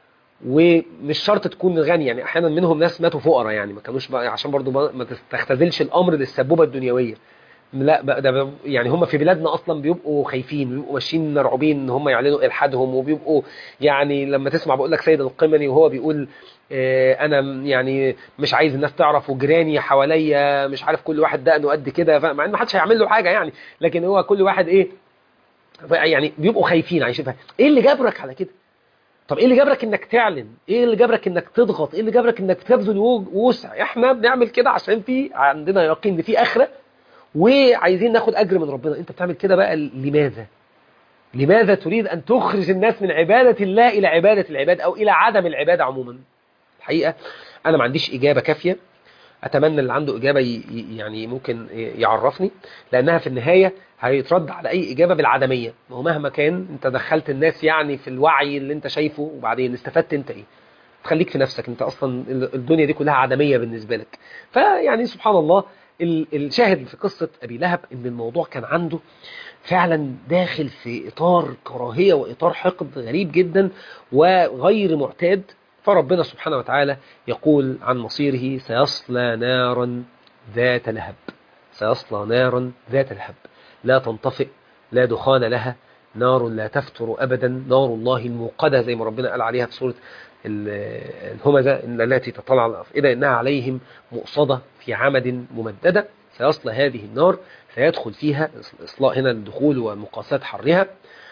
ومش شرط تكون غني يعني، أحيانا منهم ناس ماتوا فقراء يعني، ما كانوش بقى عشان برضو ما تختزلش الأمر للسبوبة الدنيوية. لا بقى ده يعني هم في بلادنا اصلا بيبقوا خايفين، بيبقوا ماشيين مرعوبين ان هم يعلنوا الحادهم، وبيبقوا يعني لما تسمع بقول لك سيد القمني وهو بيقول انا يعني مش عايز الناس تعرف، وجيراني حواليا مش عارف كل واحد دقنه قد كده، مع ان ما حدش هيعمل له حاجه يعني، لكن هو كل واحد ايه يعني، بيبقوا خايفين عايشين فيها. ايه اللي جابرك على كده؟ طب ايه اللي جابرك انك تعلن؟ ايه اللي جابرك انك تضغط؟ ايه اللي جابرك انك تبذل وسع؟ احنا بنعمل كده عشان في عندنا يقين ان في اخره وعايزين ناخد أجر من ربنا. أنت بتعمل كده بقى لماذا؟ لماذا تريد أن تخرج الناس من عبادة الله إلى عبادة العباد، أو إلى عدم العبادة عموما؟ الحقيقة أنا ما عنديش إجابة كافية، أتمنى اللي عنده إجابة يعني ممكن يعرفني، لأنها في النهاية هيترد على أي إجابة بالعدمية. ومهما كان أنت دخلت الناس يعني في الوعي اللي أنت شايفه، وبعدين استفدت أنت إيه؟ خليك في نفسك، أنت أصلا الدنيا دي كلها عدمية بالنسبة لك. فيعني سبحان الله، الشاهد في قصة أبي لهب إن الموضوع كان عنده فعلا داخل في إطار كراهية وإطار حقد غريب جدا وغير معتاد. فربنا سبحانه وتعالى يقول عن مصيره: سيصلى نارا ذات لهب. سيصلى نارا ذات لهب لا تنطفئ، لا دخان لها، نار لا تفتر أبدا، نار الله الموقدة زي ما ربنا قال عليها في سورة الهمزة: إن التي تطلع على الأفئدة إنها عليهم مؤصدة في عمد ممددة. سيصلى هذه النار، سيدخل فيها، إصلاء هنا الدخول ومقاسات حرها،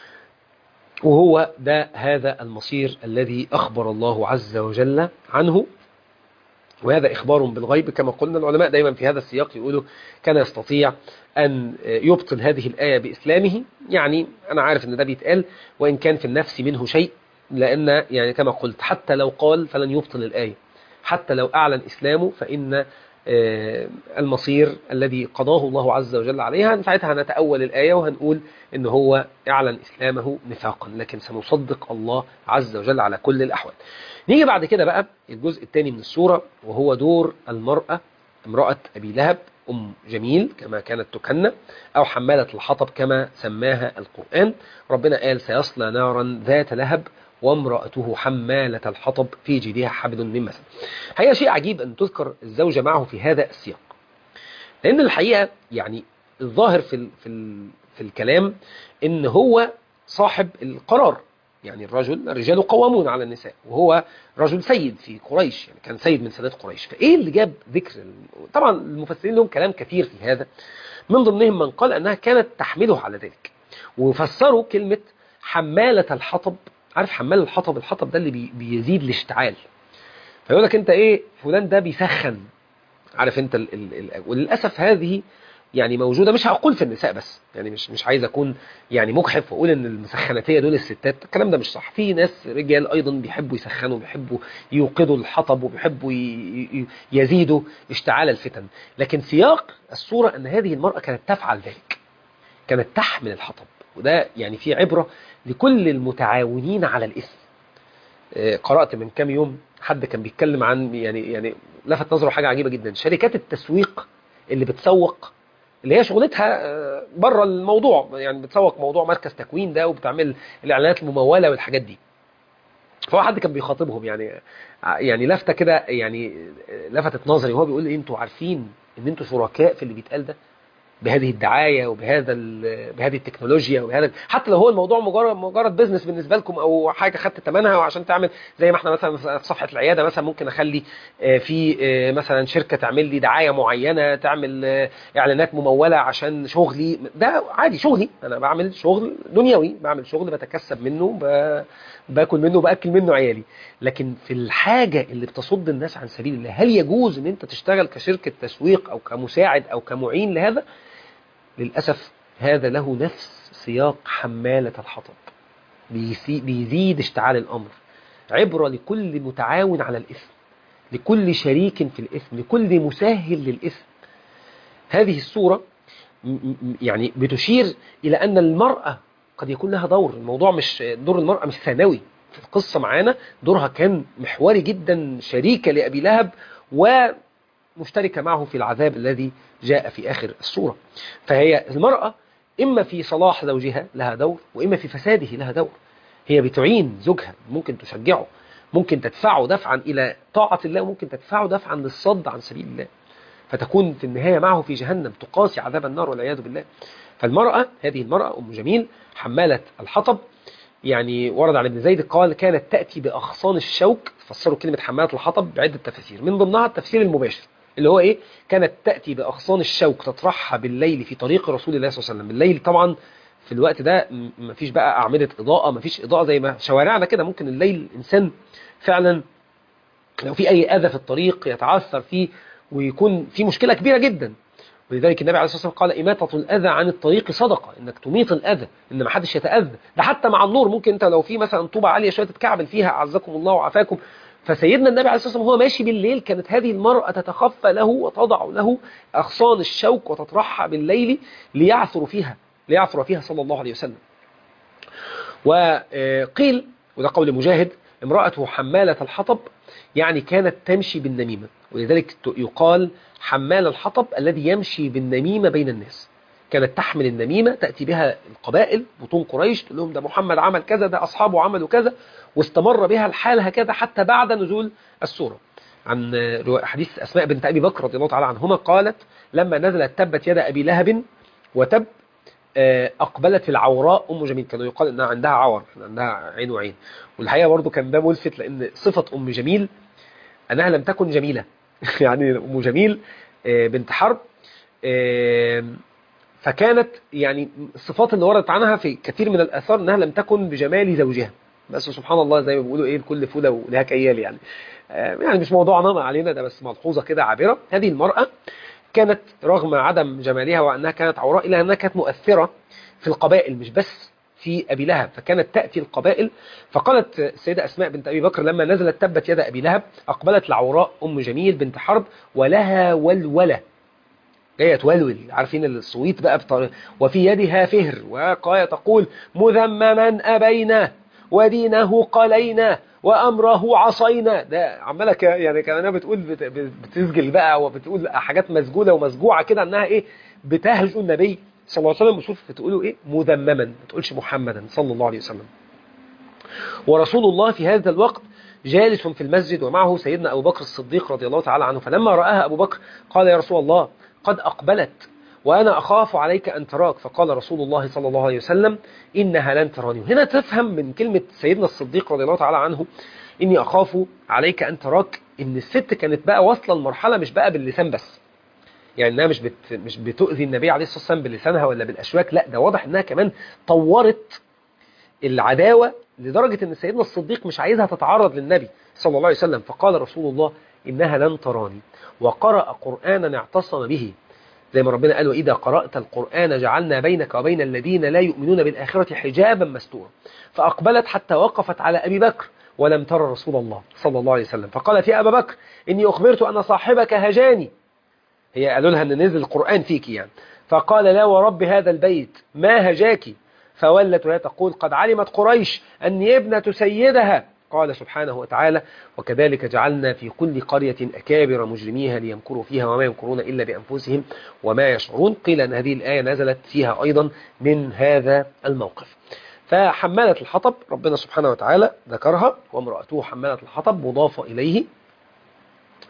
وهو ده هذا المصير الذي أخبر الله عز وجل عنه. وهذا إخبار بالغيب كما قلنا. العلماء دايما في هذا السياق يقولوا كان يستطيع أن يبطل هذه الآية بإسلامه. يعني أنا عارف أن ده بيتقال وإن كان في النفس منه شيء، لأن يعني كما قلت حتى لو قال فلن يبطل الآية، حتى لو أعلن إسلامه فإن المصير الذي قضاه الله عز وجل عليها، ساعتها هنتأول الآية وهنقول إن هو أعلن إسلامه نفاقا، لكن سنصدق الله عز وجل على كل الأحوال. نيجي بعد كده بقى الجزء الثاني من السورة، وهو دور المرأة، امرأة أبي لهب، أم جميل كما كانت تكنى، أو حمالة الحطب كما سماها القرآن. ربنا قال: سيصلى نارا ذات لهب وامرأته حمالة الحطب في جيدها حبل من مسد. الحقيقة شيء عجيب أن تذكر الزوجة معه في هذا السياق، لأن الحقيقة يعني الظاهر في الكلام إن هو صاحب القرار. يعني الرجال قوامون على النساء، وهو رجل سيد في قريش، يعني كان سيد من سادات قريش. فإيه اللي جاب ذكر طبعا المفسرين لهم كلام كثير في هذا، من ضمنهم من قال أنها كانت تحمله على ذلك، وفسروا كلمة حمالة الحطب. عارف حمال الحطب؟ الحطب ده اللي بيزيد الاشتعال، فيقول لك انت ايه، فلان ده بيسخن. عارف انت وللاسف هذه يعني موجوده، مش هقول في النساء بس، يعني مش عايز اكون يعني مجحف واقول ان المسخناتيه دول الستات، الكلام ده مش صح. في ناس رجال ايضا بيحبوا يسخنوا، بيحبوا يوقدوا الحطب، وبيحبوا يزيدوا اشتعال الفتن. لكن سياق الصوره ان هذه المراه كانت تفعل ذلك، كانت تحمل الحطب، وده يعني في عبره لكل المتعاونين على الاثم. قرأت من كام يوم حد كان بيتكلم عن يعني لفت نظره حاجة عجيبة جدا: شركات التسويق اللي بتسوق، اللي هي شغلتها بره الموضوع، يعني بتسوق موضوع مركز تكوين ده، وبتعمل الإعلانات الممولة والحاجات دي. فهو حد كان بيخاطبهم يعني لفتة كده، يعني لفتت نظري، وهو بيقول: انتوا عارفين ان انتوا شركاء في اللي بيتقال ده؟ بهذه الدعاية بهذه التكنولوجيا وبهذا، حتى لو هو الموضوع مجرد بزنس بالنسبة لكم او حاجة خدت ثمنها وعشان تعمل زي ما احنا مثلا في صفحة العيادة مثلا ممكن اخلي في مثلا شركة تعمل لي دعاية معينة، تعمل اعلانات ممولة عشان شغلي، ده عادي شغلي، انا بعمل شغل دنيوي، بعمل شغل بتكسب منه، باكل منه وباكل منه عيالي. لكن في الحاجة اللي بتصد الناس عن سبيل الله، هل يجوز ان انت تشتغل كشركة تسويق او كمساعد او كمعين لهذا؟ للأسف هذا له نفس سياق حمالة الحطب، بيزيد اشتعال الأمر، عبرة لكل متعاون على الإثم، لكل شريك في الإثم، لكل مساهل للإثم. هذه الصورة يعني بتشير إلى أن المرأة قد يكون لها دور، الموضوع مش دور المرأة مش ثانوي في القصة معانا، دورها كان محوري جدا، شريكة لأبي لهب ومشتركة معه في العذاب الذي جاء في آخر السورة. فهي المرأة إما في صلاح زوجها لها دور، وإما في فساده لها دور. هي بتعين زوجها، ممكن تشجعه، ممكن تدفعه دفعا إلى طاعة الله، وممكن تدفعه دفعا للصد عن سبيل الله، فتكون في النهاية معه في جهنم تقاسي عذاب النار والعياذ بالله. فالمرأة، هذه المرأة أم جميل حمالة الحطب، يعني ورد عن ابن زيد قال كانت تأتي بأغصان الشوك. فسروا كلمة حمالة الحطب بعدة تفاسير، من ضمنها التفسير المباشر اللي هو إيه؟ كانت تأتي بأغصان الشوك تطرحها بالليل في طريق رسول الله صلى الله عليه وسلم. بالليل طبعا في الوقت ده مفيش بقى أعمدة إضاءة، مفيش إضاءة زي ما شوارعنا كده، ممكن الليل الإنسان فعلا لو في أي أذى في الطريق يتعثر فيه ويكون في مشكلة كبيرة جدا. ولذلك النبي عليه الصلاة والسلام قال إماتة الأذى عن الطريق صدقة، إنك تميط الأذى، إن ما حدش يتأذى. ده حتى مع النور، ممكن أنت لو في مثلا طوبة عالية شوية تتكعبل فيها أعزكم الله وعافاكم. فسيدنا النبي عليه الصلاة والسلام هو ماشي بالليل كانت هذه المرأة تتخفى له وتضع له أغصان الشوك وتطرحها بالليل ليعثر فيها صلى الله عليه وسلم. وقيل، وده قول مجاهد، امرأته حمالة الحطب يعني كانت تمشي بالنميمة، ولذلك يقال حمال الحطب الذي يمشي بالنميمة بين الناس. كانت تحمل النميمة تأتي بها القبائل بطون قريش، تقول لهم ده محمد عمل كذا، ده أصحابه عملوا كذا، واستمر بها الحال هكذا حتى بعد نزول السورة. عن حديث أسماء بنت أبي بكر رضي الله تعالى عنهما قالت لما نزلت تبت يد أبي لهب وتب أقبلت العوراء أم جميل، كانوا يقال إنها عندها عور، عندها عين وعين. والحقيقة برضو كان ده ملفت، لأن صفة أم جميل أنها لم تكن جميلة يعني أم جميل بنت حرب، فكانت يعني الصفات اللي وردت عنها في كثير من الآثار أنها لم تكن بجمال زوجها، بس سبحان الله زي ما بيقولوا إيه الكل فولة ولها كيال يعني. يعني مش موضوعنا ما علينا، ده بس ملحوظة كده عابرة. هذه المرأة كانت رغم عدم جمالها وأنها كانت عوراء إلا أنها كانت مؤثرة في القبائل مش بس في أبي لهب، فكانت تأتي القبائل. فقالت السيدة أسماء بنت أبي بكر لما نزلت تبت يد أبي لهب أقبلت العوراء أم جميل بنت حرب ولها ولولة، جاية تولول، عارفين الصويت بقى وفي يدها فهر، وقاية تقول مذمما أبينا ودينه قلينا وأمره عصينا. ده عمالة يعني كأنها بتقول بتسجل بقى وبتقول حاجات مسجولة ومسجوعة كده، أنها إيه بتهجو النبي صلى الله عليه وسلم. بشوف بتقوله إيه مذمما، ما بتقولش محمدا صلى الله عليه وسلم. ورسول الله في هذا الوقت جالس في المسجد ومعه سيدنا أبو بكر الصديق رضي الله تعالى عنه. فلما رآها أبو بكر قال يا رسول الله قد أقبلت وأنا أخاف عليك أن تراك. فقال رسول الله صلى الله عليه وسلم إنها لن تراني. هنا تفهم من كلمة سيدنا الصديق رضي الله تعالى عنه إني أخاف عليك أن تراك، إن الست كانت بقى واصلة المرحلة مش بقى باللسان بس، يعني إنها مش بتؤذي النبي عليه الصلاة والسلام بلسانها ولا بالأشواك، لا ده واضح إنها كمان طورت العداوة لدرجة إن سيدنا الصديق مش عايزها تتعرض للنبي صلى الله عليه وسلم. فقال رسول الله إنها لن تراني، وقرأ قرآنا اعتصم به، زي ما ربنا قال وإذا قرأت القرآن جعلنا بينك وبين الذين لا يؤمنون بالآخرة حجابا مستورا. فأقبلت حتى وقفت على أبي بكر ولم ترى رسول الله صلى الله عليه وسلم. فقالت يا أبا بكر إني أخبرت أن صاحبك هجاني، هي قالوا لها أن نزل القرآن فيك يعني. فقال لا ورب هذا البيت ما هجاكي. فولت وهي تقول قد علمت قريش أني ابنة سيدها. قال سبحانه وتعالى وكذلك جعلنا في كل قرية أكابر مجرميها ليمكروا فيها وما يمكرون إلا بأنفسهم وما يشعرون. قيل أن هذه الآية نزلت فيها أيضا من هذا الموقف. فحمالة الحطب ربنا سبحانه وتعالى ذكرها، وامرأته حمالة الحطب مضافة إليه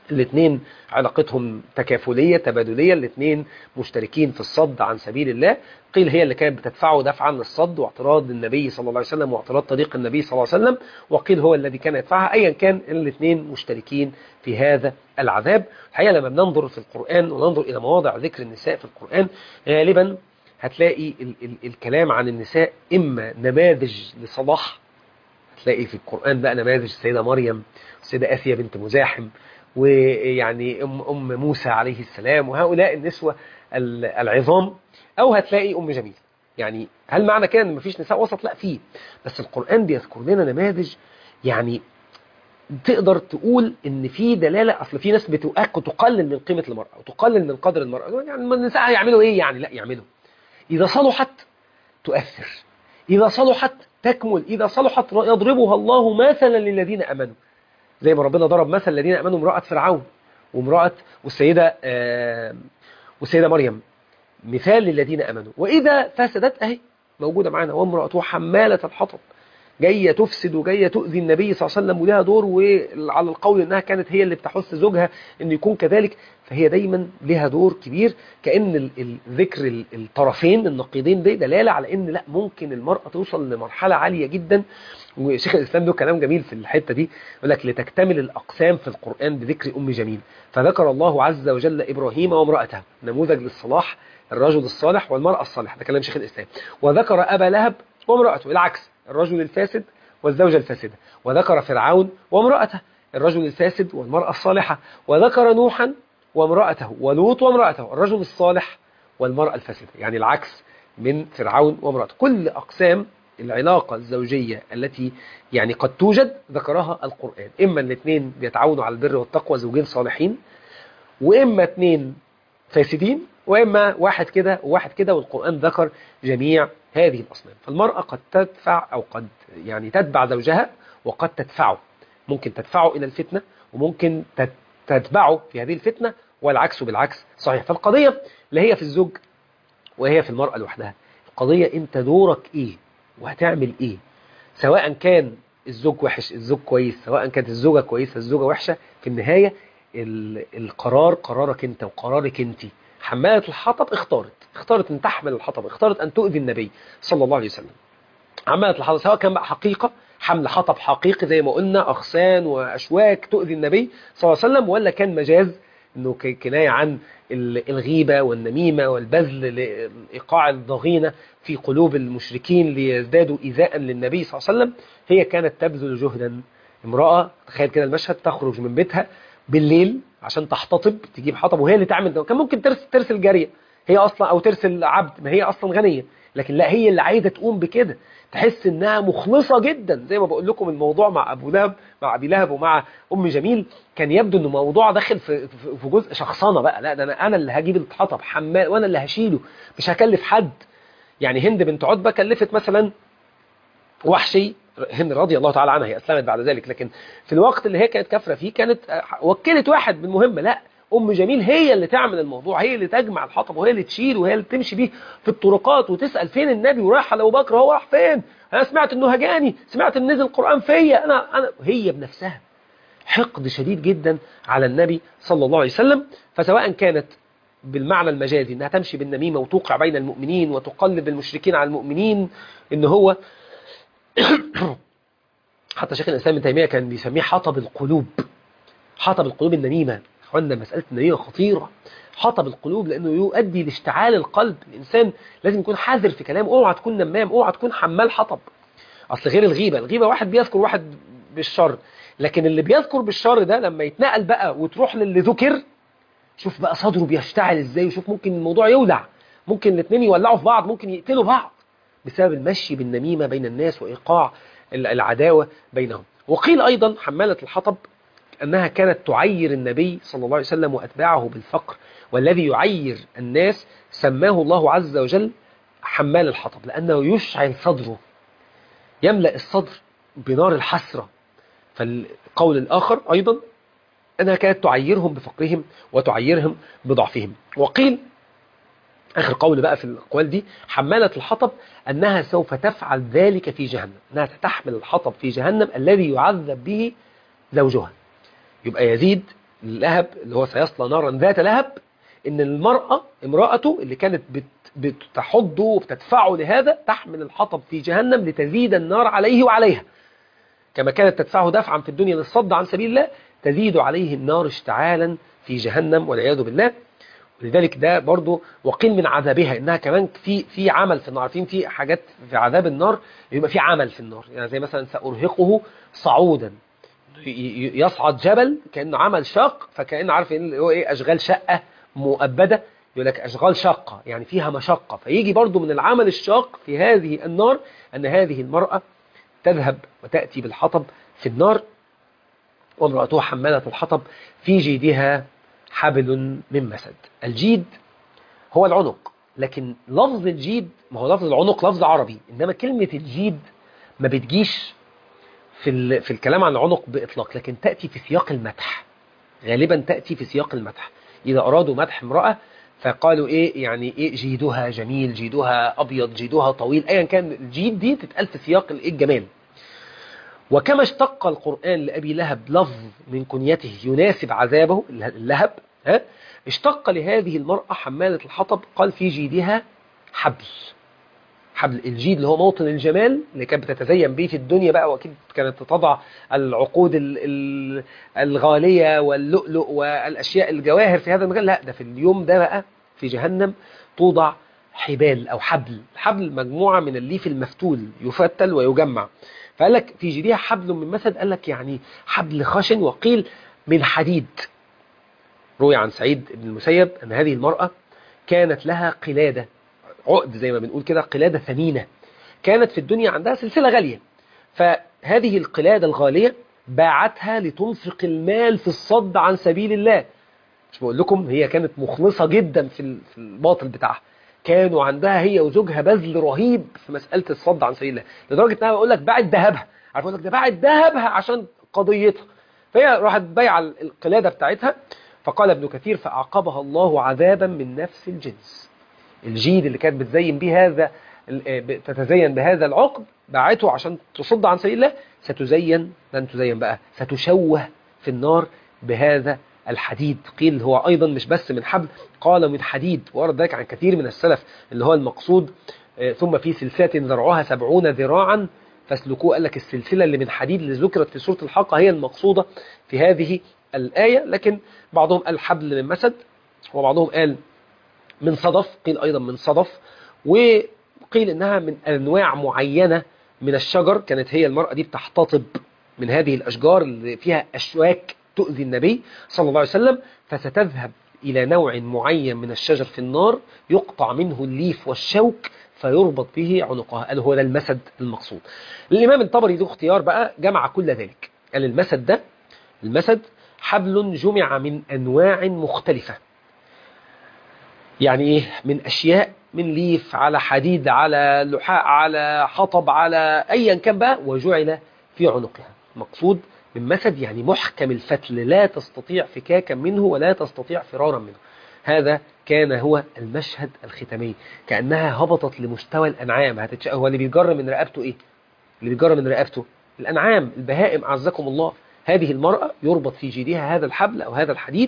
الاثنين علاقتهم تكافلية تبادلية، الاثنين مشتركين في الصد عن سبيل الله. قيل هي اللي كانت بتدفعه دفعا للصد واعتراض النبي صلى الله عليه وسلم واعتراض طريق النبي صلى الله عليه وسلم، وقيل هو الذي كان يدفعها. أيا كان الاثنين مشتركين في هذا العذاب. الحقيقة لما بننظر في القرآن وننظر إلى مواضع ذكر النساء في القرآن، غالبا هتلاقي الكلام عن النساء إما نماذج لصلاح، هتلاقي في القرآن بقى نماذج السيدة مريم، السيدة آسيا بنت مزاحم، ويعني أم موسى عليه السلام، وهؤلاء النسوة العظام، أو هتلاقي أم جميل. يعني هل معنى كده أن مفيش نساء وسط؟ لا، فيه، بس القرآن بيذكر لنا نماذج يعني تقدر تقول ان في دلاله. اصل في ناس تقلل من قيمه المراه وتقلل من قدر المراه، يعني النساء هيعملوا ايه يعني؟ لا، يعملوا. اذا صلحت تؤثر، اذا صلحت تكمل، اذا صلحت يضربها الله مثلا للذين امنوا، زي ما ربنا ضرب مثل الذين امنوا امراه فرعون وامراه والسيده مريم، مثال للذين امنوا. واذا فسدت اهي موجوده معانا، وامراته حماله الحطب، جايه تفسد وجايه تؤذي النبي صلى الله عليه وسلم، ولها دور، وعلى القول انها كانت هي اللي بتحث زوجها انه يكون كذلك، فهي دايما لها دور كبير. كأن ذكر الطرفين النقيضين دي دلاله على ان لا، ممكن المراه توصل لمرحله عاليه جدا. وشيخ الاسلام له كلام جميل في الحته دي، يقول لك لتكتمل الاقسام في القران بذكر ام جميل، فذكر الله عز وجل ابراهيم وامراته، نموذج للصلاح، الرجل الصالح والمراه الصالحه، ده كلام شيخ الاسلام. وذكر ابا لهب وامراته، العكس، الرجل الفاسد والزوجة الفاسدة. وذكر فرعون وامرأته، الرجل الفاسد والمرأة الصالحة. وذكر نوحا وامرأته، ولوط وامرأته، الرجل الصالح والمرأة الفاسدة، يعني العكس من فرعون وامرأته. كل أقسام العلاقة الزوجية التي يعني قد توجد ذكرها القرآن، إما الاثنين بيتعاونوا على البر والتقوى، زوجين صالحين، وإما اثنين فاسدين، وإما واحد كده وواحد كده، والقرآن ذكر جميع هذه الأصناف. فالمرأة قد تدفع أو قد يعني تتبع زوجها، وقد تدفعه، ممكن تدفعه إلى الفتنة، وممكن تتبعه في هذه الفتنة، والعكس بالعكس صحيح. فالقضية لا هي في الزوج وهي في المرأة لوحدها، القضية أنت دورك إيه وهتعمل إيه، سواء كان الزوج وحش الزوج كويس، سواء كانت الزوجة كويسة الزوجة وحشة، في النهاية القرار قرارك أنت وقرارك أنت. حمالة الحطب اختارت أن تحمل الحطب، اختارت أن تؤذي النبي صلى الله عليه وسلم. حمالة الحطب سواء كان بقى حقيقة، حمل حطب حقيقي زي ما قلنا، أغصان وأشواك تؤذي النبي صلى الله عليه وسلم، ولا كان مجاز أنه كناية عن الغيبة والنميمة والبذل لإيقاع الضغينة في قلوب المشركين ليزدادوا إيذاء للنبي صلى الله عليه وسلم. هي كانت تبذل جهدا. امرأة، تخيل كده المشهد، تخرج من بيتها بالليل عشان تحتطب، تجيب حطب، وهي اللي تعمل ده. كان ممكن ترسل جارية هي أصلا، أو ترسل عبد، ما هي أصلا غنية، لكن لا، هي اللي عايزة تقوم بكده. تحس انها مخلصة جدا. زي ما بقول لكم الموضوع مع ابي لهب ومع ام جميل، كان يبدو ان الموضوع داخل في جزء شخصنه بقى. لا، ده انا اللي هجيب الحطب حمال، وانا اللي هشيله، مش هكلف حد. يعني هند بنت عتبة كلفت مثلا وحشي، هند رضي الله تعالى عنها، هي اسلمت بعد ذلك، لكن في الوقت اللي هي كانت كافره فيه كانت وكلت واحد بالمهمه. لا، ام جميل هي اللي تعمل الموضوع، هي اللي تجمع الحطب، وهي اللي تشيل، وهي اللي تمشي بيه في الطرقات، وتسال فين النبي، ورايح على ابو بكر، هو راح فين؟ انا سمعت انه هجاني، سمعت ان نزل القران فيا انا. هي بنفسها حقد شديد جدا على النبي صلى الله عليه وسلم. فسواء كانت بالمعنى المجازي انها تمشي بالنميمه وتوقع بين المؤمنين وتقلب المشركين على المؤمنين، ان هو حتى شيخ الإسلام ابن تيمية كان بيسميه حطب القلوب. حطب القلوب النميمة. أخوانا مسألة النميمة خطيرة. حطب القلوب لأنه يؤدي لاشتعال القلب. الإنسان لازم يكون حذر في كلامه، اوعى تكون نمام، اوعى تكون حمال حطب. أصل غير الغيبة واحد بيذكر واحد بالشر، لكن اللي بيذكر بالشر ده لما يتنقل بقى وتروح للي ذكر، شوف بقى صدره بيشتعل ازاي، وشوف ممكن الموضوع يولع، ممكن الاثنين يولعوا في بعض، ممكن يقتلوا بعض بسبب المشي بالنميمة بين الناس وإيقاع العداوة بينهم. وقيل أيضا حمالة الحطب أنها كانت تعير النبي صلى الله عليه وسلم وأتباعه بالفقر، والذي يعير الناس سماه الله عز وجل حمال الحطب، لأنه يشعل صدره، يملأ الصدر بنار الحسرة. فالقول الآخر أيضا أنها كانت تعيرهم بفقرهم وتعيرهم بضعفهم. وقيل آخر قول بقى في الأقوال دي، حمالة الحطب أنها سوف تفعل ذلك في جهنم، أنها ستحمل الحطب في جهنم الذي يعذب به زوجها. يبقى يزيد اللهب اللي هو سيصلى نارا ذات لهب، ان امرأته اللي كانت بتحضه وبتدفعه لهذا تحمل الحطب في جهنم لتزيد النار عليه وعليها، كما كانت تدفعه دفعا في الدنيا للصد عن سبيل الله، تزيد عليه النار اشتعالا في جهنم والعياذ بالله. ولذلك ده برضو وقيل من عذابها انها كمان في عمل في النار. عارفين في حاجات في عذاب النار يبقى في عمل في النار، يعني زي مثلا سأرهقه صعودا، يصعد جبل كأنه عمل شاق، فكأنه عارف اللي هو ايه، اشغال شقة مؤبدة، يقول لك اشغال شاقة يعني فيها مشقة. فيجي برضو من العمل الشاق في هذه النار ان هذه المرأة تذهب وتأتي بالحطب في النار، وامرأته حمالة الحطب في جيدها حبل من مسد. الجيد هو العنق، لكن لفظ الجيد، ما هو لفظ العنق لفظ عربي، إنما كلمة الجيد ما بتجيش في الكلام عن العنق بإطلاق، لكن تأتي في سياق المدح، غالبا تأتي في سياق المدح. إذا أرادوا مدح امرأة فقالوا إيه، يعني إيه، جيدها جميل، جيدها أبيض، جيدها طويل، أيا كان الجيد دي تتقال في سياق الجمال. وكما اشتق القرآن لأبي لهب لفظ من كنيته يناسب عذابه اللهب، اشتق لهذه المرأة حمالة الحطب، قال في جيدها حبل. حبل الجيد اللي هو موطن الجمال اللي كانت بتتزين به في الدنيا بقى، واكيد كانت تضع العقود الغالية واللؤلؤ والاشياء الجواهر في هذا المكان. لا، ده في اليوم ده بقى في جهنم توضع حبال او حبل. الحبل مجموعة من الليف المفتول يفتل ويجمع، فقال لك في جيدها حبل من مسد، قال لك يعني حبل خشن، وقيل من حديد. روي عن سعيد بن المسيب أن هذه المرأة كانت لها قلادة، عقد زي ما بنقول كده، قلادة ثمينة، كانت في الدنيا عندها سلسلة غالية، فهذه القلادة الغالية باعتها لتنفق المال في الصد عن سبيل الله. مش بقول لكم هي كانت مخلصة جدا في الباطل بتاعها، كانوا عندها هي وزوجها بذل رهيب في مسألة الصد عن سبيل الله، لدرجة انها بقول لك باعت ذهبها، عارف اقول لك ده باعت ذهبها عشان قضيتها. فهي راحت بايعة القلادة بتاعتها. فقال ابن كثير فأعقبها الله عذابا من نفس الجنس. الجيد اللي كانت بتزين به هذا، تتزين بهذا العقد، باعته عشان تصد عن سبيل الله، لن تزين بقى، ستشوه في النار بهذا الحديد. قيل هو أيضا مش بس من حبل، قال من حديد، وورد ذلك عن كثير من السلف اللي هو المقصود. ثم في سلسلة ذرعها 70 ذراعا فاسلكوه، قال لك السلسلة اللي من حديد اللي ذكرت في سورة الحاقة هي المقصودة في هذه الآية. لكن بعضهم قال حبل من مسد، وبعضهم قال من صدف، قيل أيضا من صدف، وقيل إنها من أنواع معينة من الشجر. كانت هي المرأة دي بتحتطب من هذه الأشجار اللي فيها أشواك تؤذي النبي صلى الله عليه وسلم، فستذهب إلى نوع معين من الشجر في النار يقطع منه الليف والشوك فيربط به عنقها، قال هو ده المسد المقصود. الإمام الطبري ذو اختيار بقى جمع كل ذلك، قال المسد حبل جمع من أنواع مختلفة، يعني إيه، من أشياء، من ليف على حديد على لحاء على حطب على أيا كان بقى، وجعل في عنقها. مقصود من مسد يعني محكم الفتل، لا تستطيع فكاكا منه ولا تستطيع فرارا منه. هذا كان هو المشهد الختامي، كأنها هبطت لمستوى الأنعام. هو اللي بيجر من رقبته إيه؟ اللي بيجر من رقبته الأنعام، البهائم، أعزكم الله. هذه المرأة يربط في جيدها هذا الحبل أو هذا الحديد،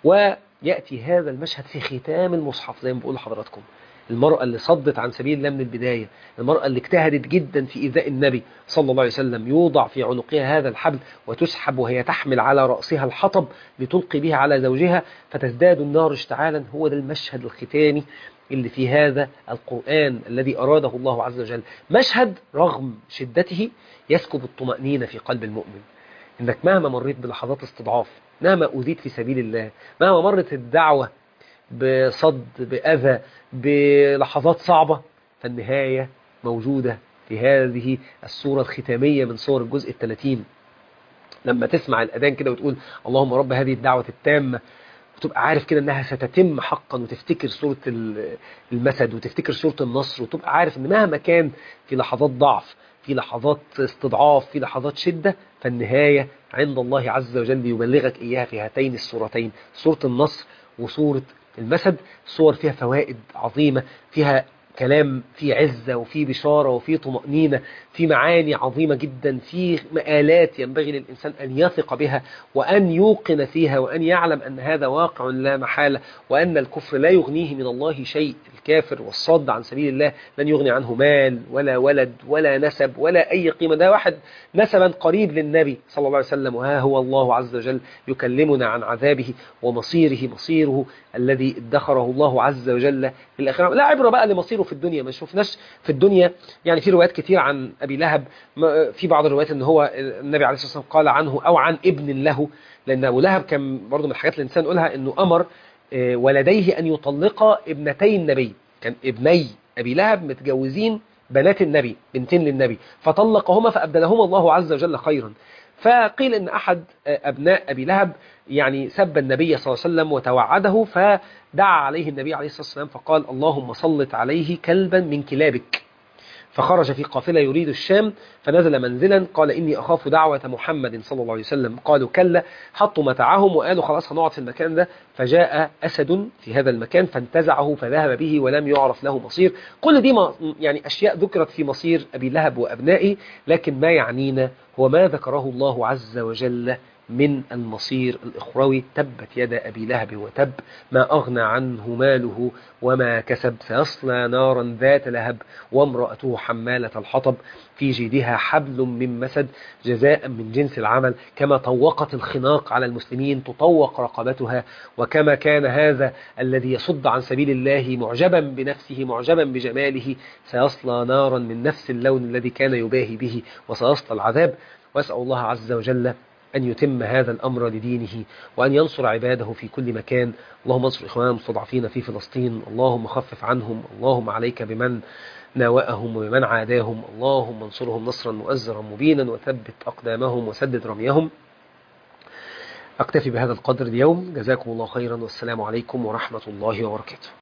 ويأتي هذا المشهد في ختام المصحف زي ما بقول لحضراتكم. المرأة اللي صدت عن سبيل الله من البداية، المرأة اللي اجتهدت جدا في إيذاء النبي صلى الله عليه وسلم، يوضع في عنقها هذا الحبل وتسحب وهي تحمل على رأسها الحطب لتلقي به على زوجها فتزداد النار اشتعالا. هو ده المشهد الختامي اللي في هذا القرآن الذي أراده الله عز وجل. مشهد رغم شدته يسكب الطمأنينة في قلب المؤمن، إنك مهما مريت بلحظات استضعاف، مهما أوذيت في سبيل الله، مهما مرت الدعوة بصد بأذى بلحظات صعبة، فالنهاية موجودة في هذه السورة الختامية من سور الجزء 30. لما تسمع الأذان كده وتقول اللهم رب هذه الدعوة التامة، وتبقى عارف كده أنها ستتم حقا، وتفتكر سورة المسد وتفتكر سورة النصر، وتبقى عارف أن مهما كان في لحظات ضعف، في لحظات استضعاف، في لحظات شدة، فالنهاية عند الله عز وجل يبلغك إياها في هاتين السورتين، سورة النصر وسورة المسد. صور فيها فوائد عظيمة، فيها كلام فيه عزة وفيه بشارة وفيه طمأنينة، فيه معاني عظيمة جدا، فيه مآلات ينبغي للإنسان أن يثق بها وأن يوقن فيها وأن يعلم أن هذا واقع لا محالة، وأن الكفر لا يغنيه من الله شيء. الكافر والصد عن سبيل الله لن يغني عنه مال ولا ولد ولا نسب ولا أي قيمة. ده واحد نسبا قريب للنبي صلى الله عليه وسلم، وها هو الله عز وجل يكلمنا عن عذابه ومصيره، مصيره الذي ادخره الله عز وجل في الآخرة. لا عبرة بقى لمصيره في الدنيا، ما شفناش في الدنيا يعني. في روايات كتير عن أبي لهب، في بعض الروايات ان هو النبي عليه الصلاة والسلام قال عنه أو عن ابن له، لأن أبو لهب كان برضو من الحاجات اللي الإنسان يقولها أنه أمر ولديه أن يطلق ابنتي النبي. كان ابني أبي لهب متجوزين بنات النبي، بنتين للنبي، فطلقهما فأبدلهما الله عز وجل خيرا. فقيل ان احد ابناء ابي لهب يعني سب النبي صلى الله عليه وسلم وتوعده، فدعا عليه النبي عليه الصلاة والسلام فقال اللهم سلط عليه كلبا من كلابك. فخرج في قافلة يريد الشام، فنزل منزلا قال إني أخاف دعوة محمد صلى الله عليه وسلم. قالوا كلا. حطوا متاعهم وقالوا خلاص هنقعد في المكان ده. فجاء أسد في هذا المكان فانتزعه فذهب به ولم يعرف له مصير. كل دي يعني أشياء ذكرت في مصير أبي لهب وأبنائه، لكن ما يعنينا هو ما ذكره الله عز وجل من المصير الإخروي. تبت يد أبي لهب وتب، ما أغنى عنه ماله وما كسب، سيصلى نارا ذات لهب وامرأته حمالة الحطب في جيدها حبل من مسد جزاء من جنس العمل. كما طوقت الخناق على المسلمين تطوق رقبتها، وكما كان هذا الذي يصد عن سبيل الله معجبا بنفسه معجبا بجماله سيصلى نارا من نفس اللون الذي كان يباهي به وسيصلى العذاب. وأسأل الله عز وجل أن يتم هذا الأمر لدينه وأن ينصر عباده في كل مكان. اللهم انصر إخواننا المستضعفين في فلسطين، اللهم خفف عنهم، اللهم عليك بمن ناوأهم وبمن عاداهم، اللهم انصرهم نصرا مؤزرا مبينا وثبت أقدامهم وسدد رميهم. أكتفي بهذا القدر اليوم، جزاكم الله خيرا والسلام عليكم ورحمة الله وبركاته.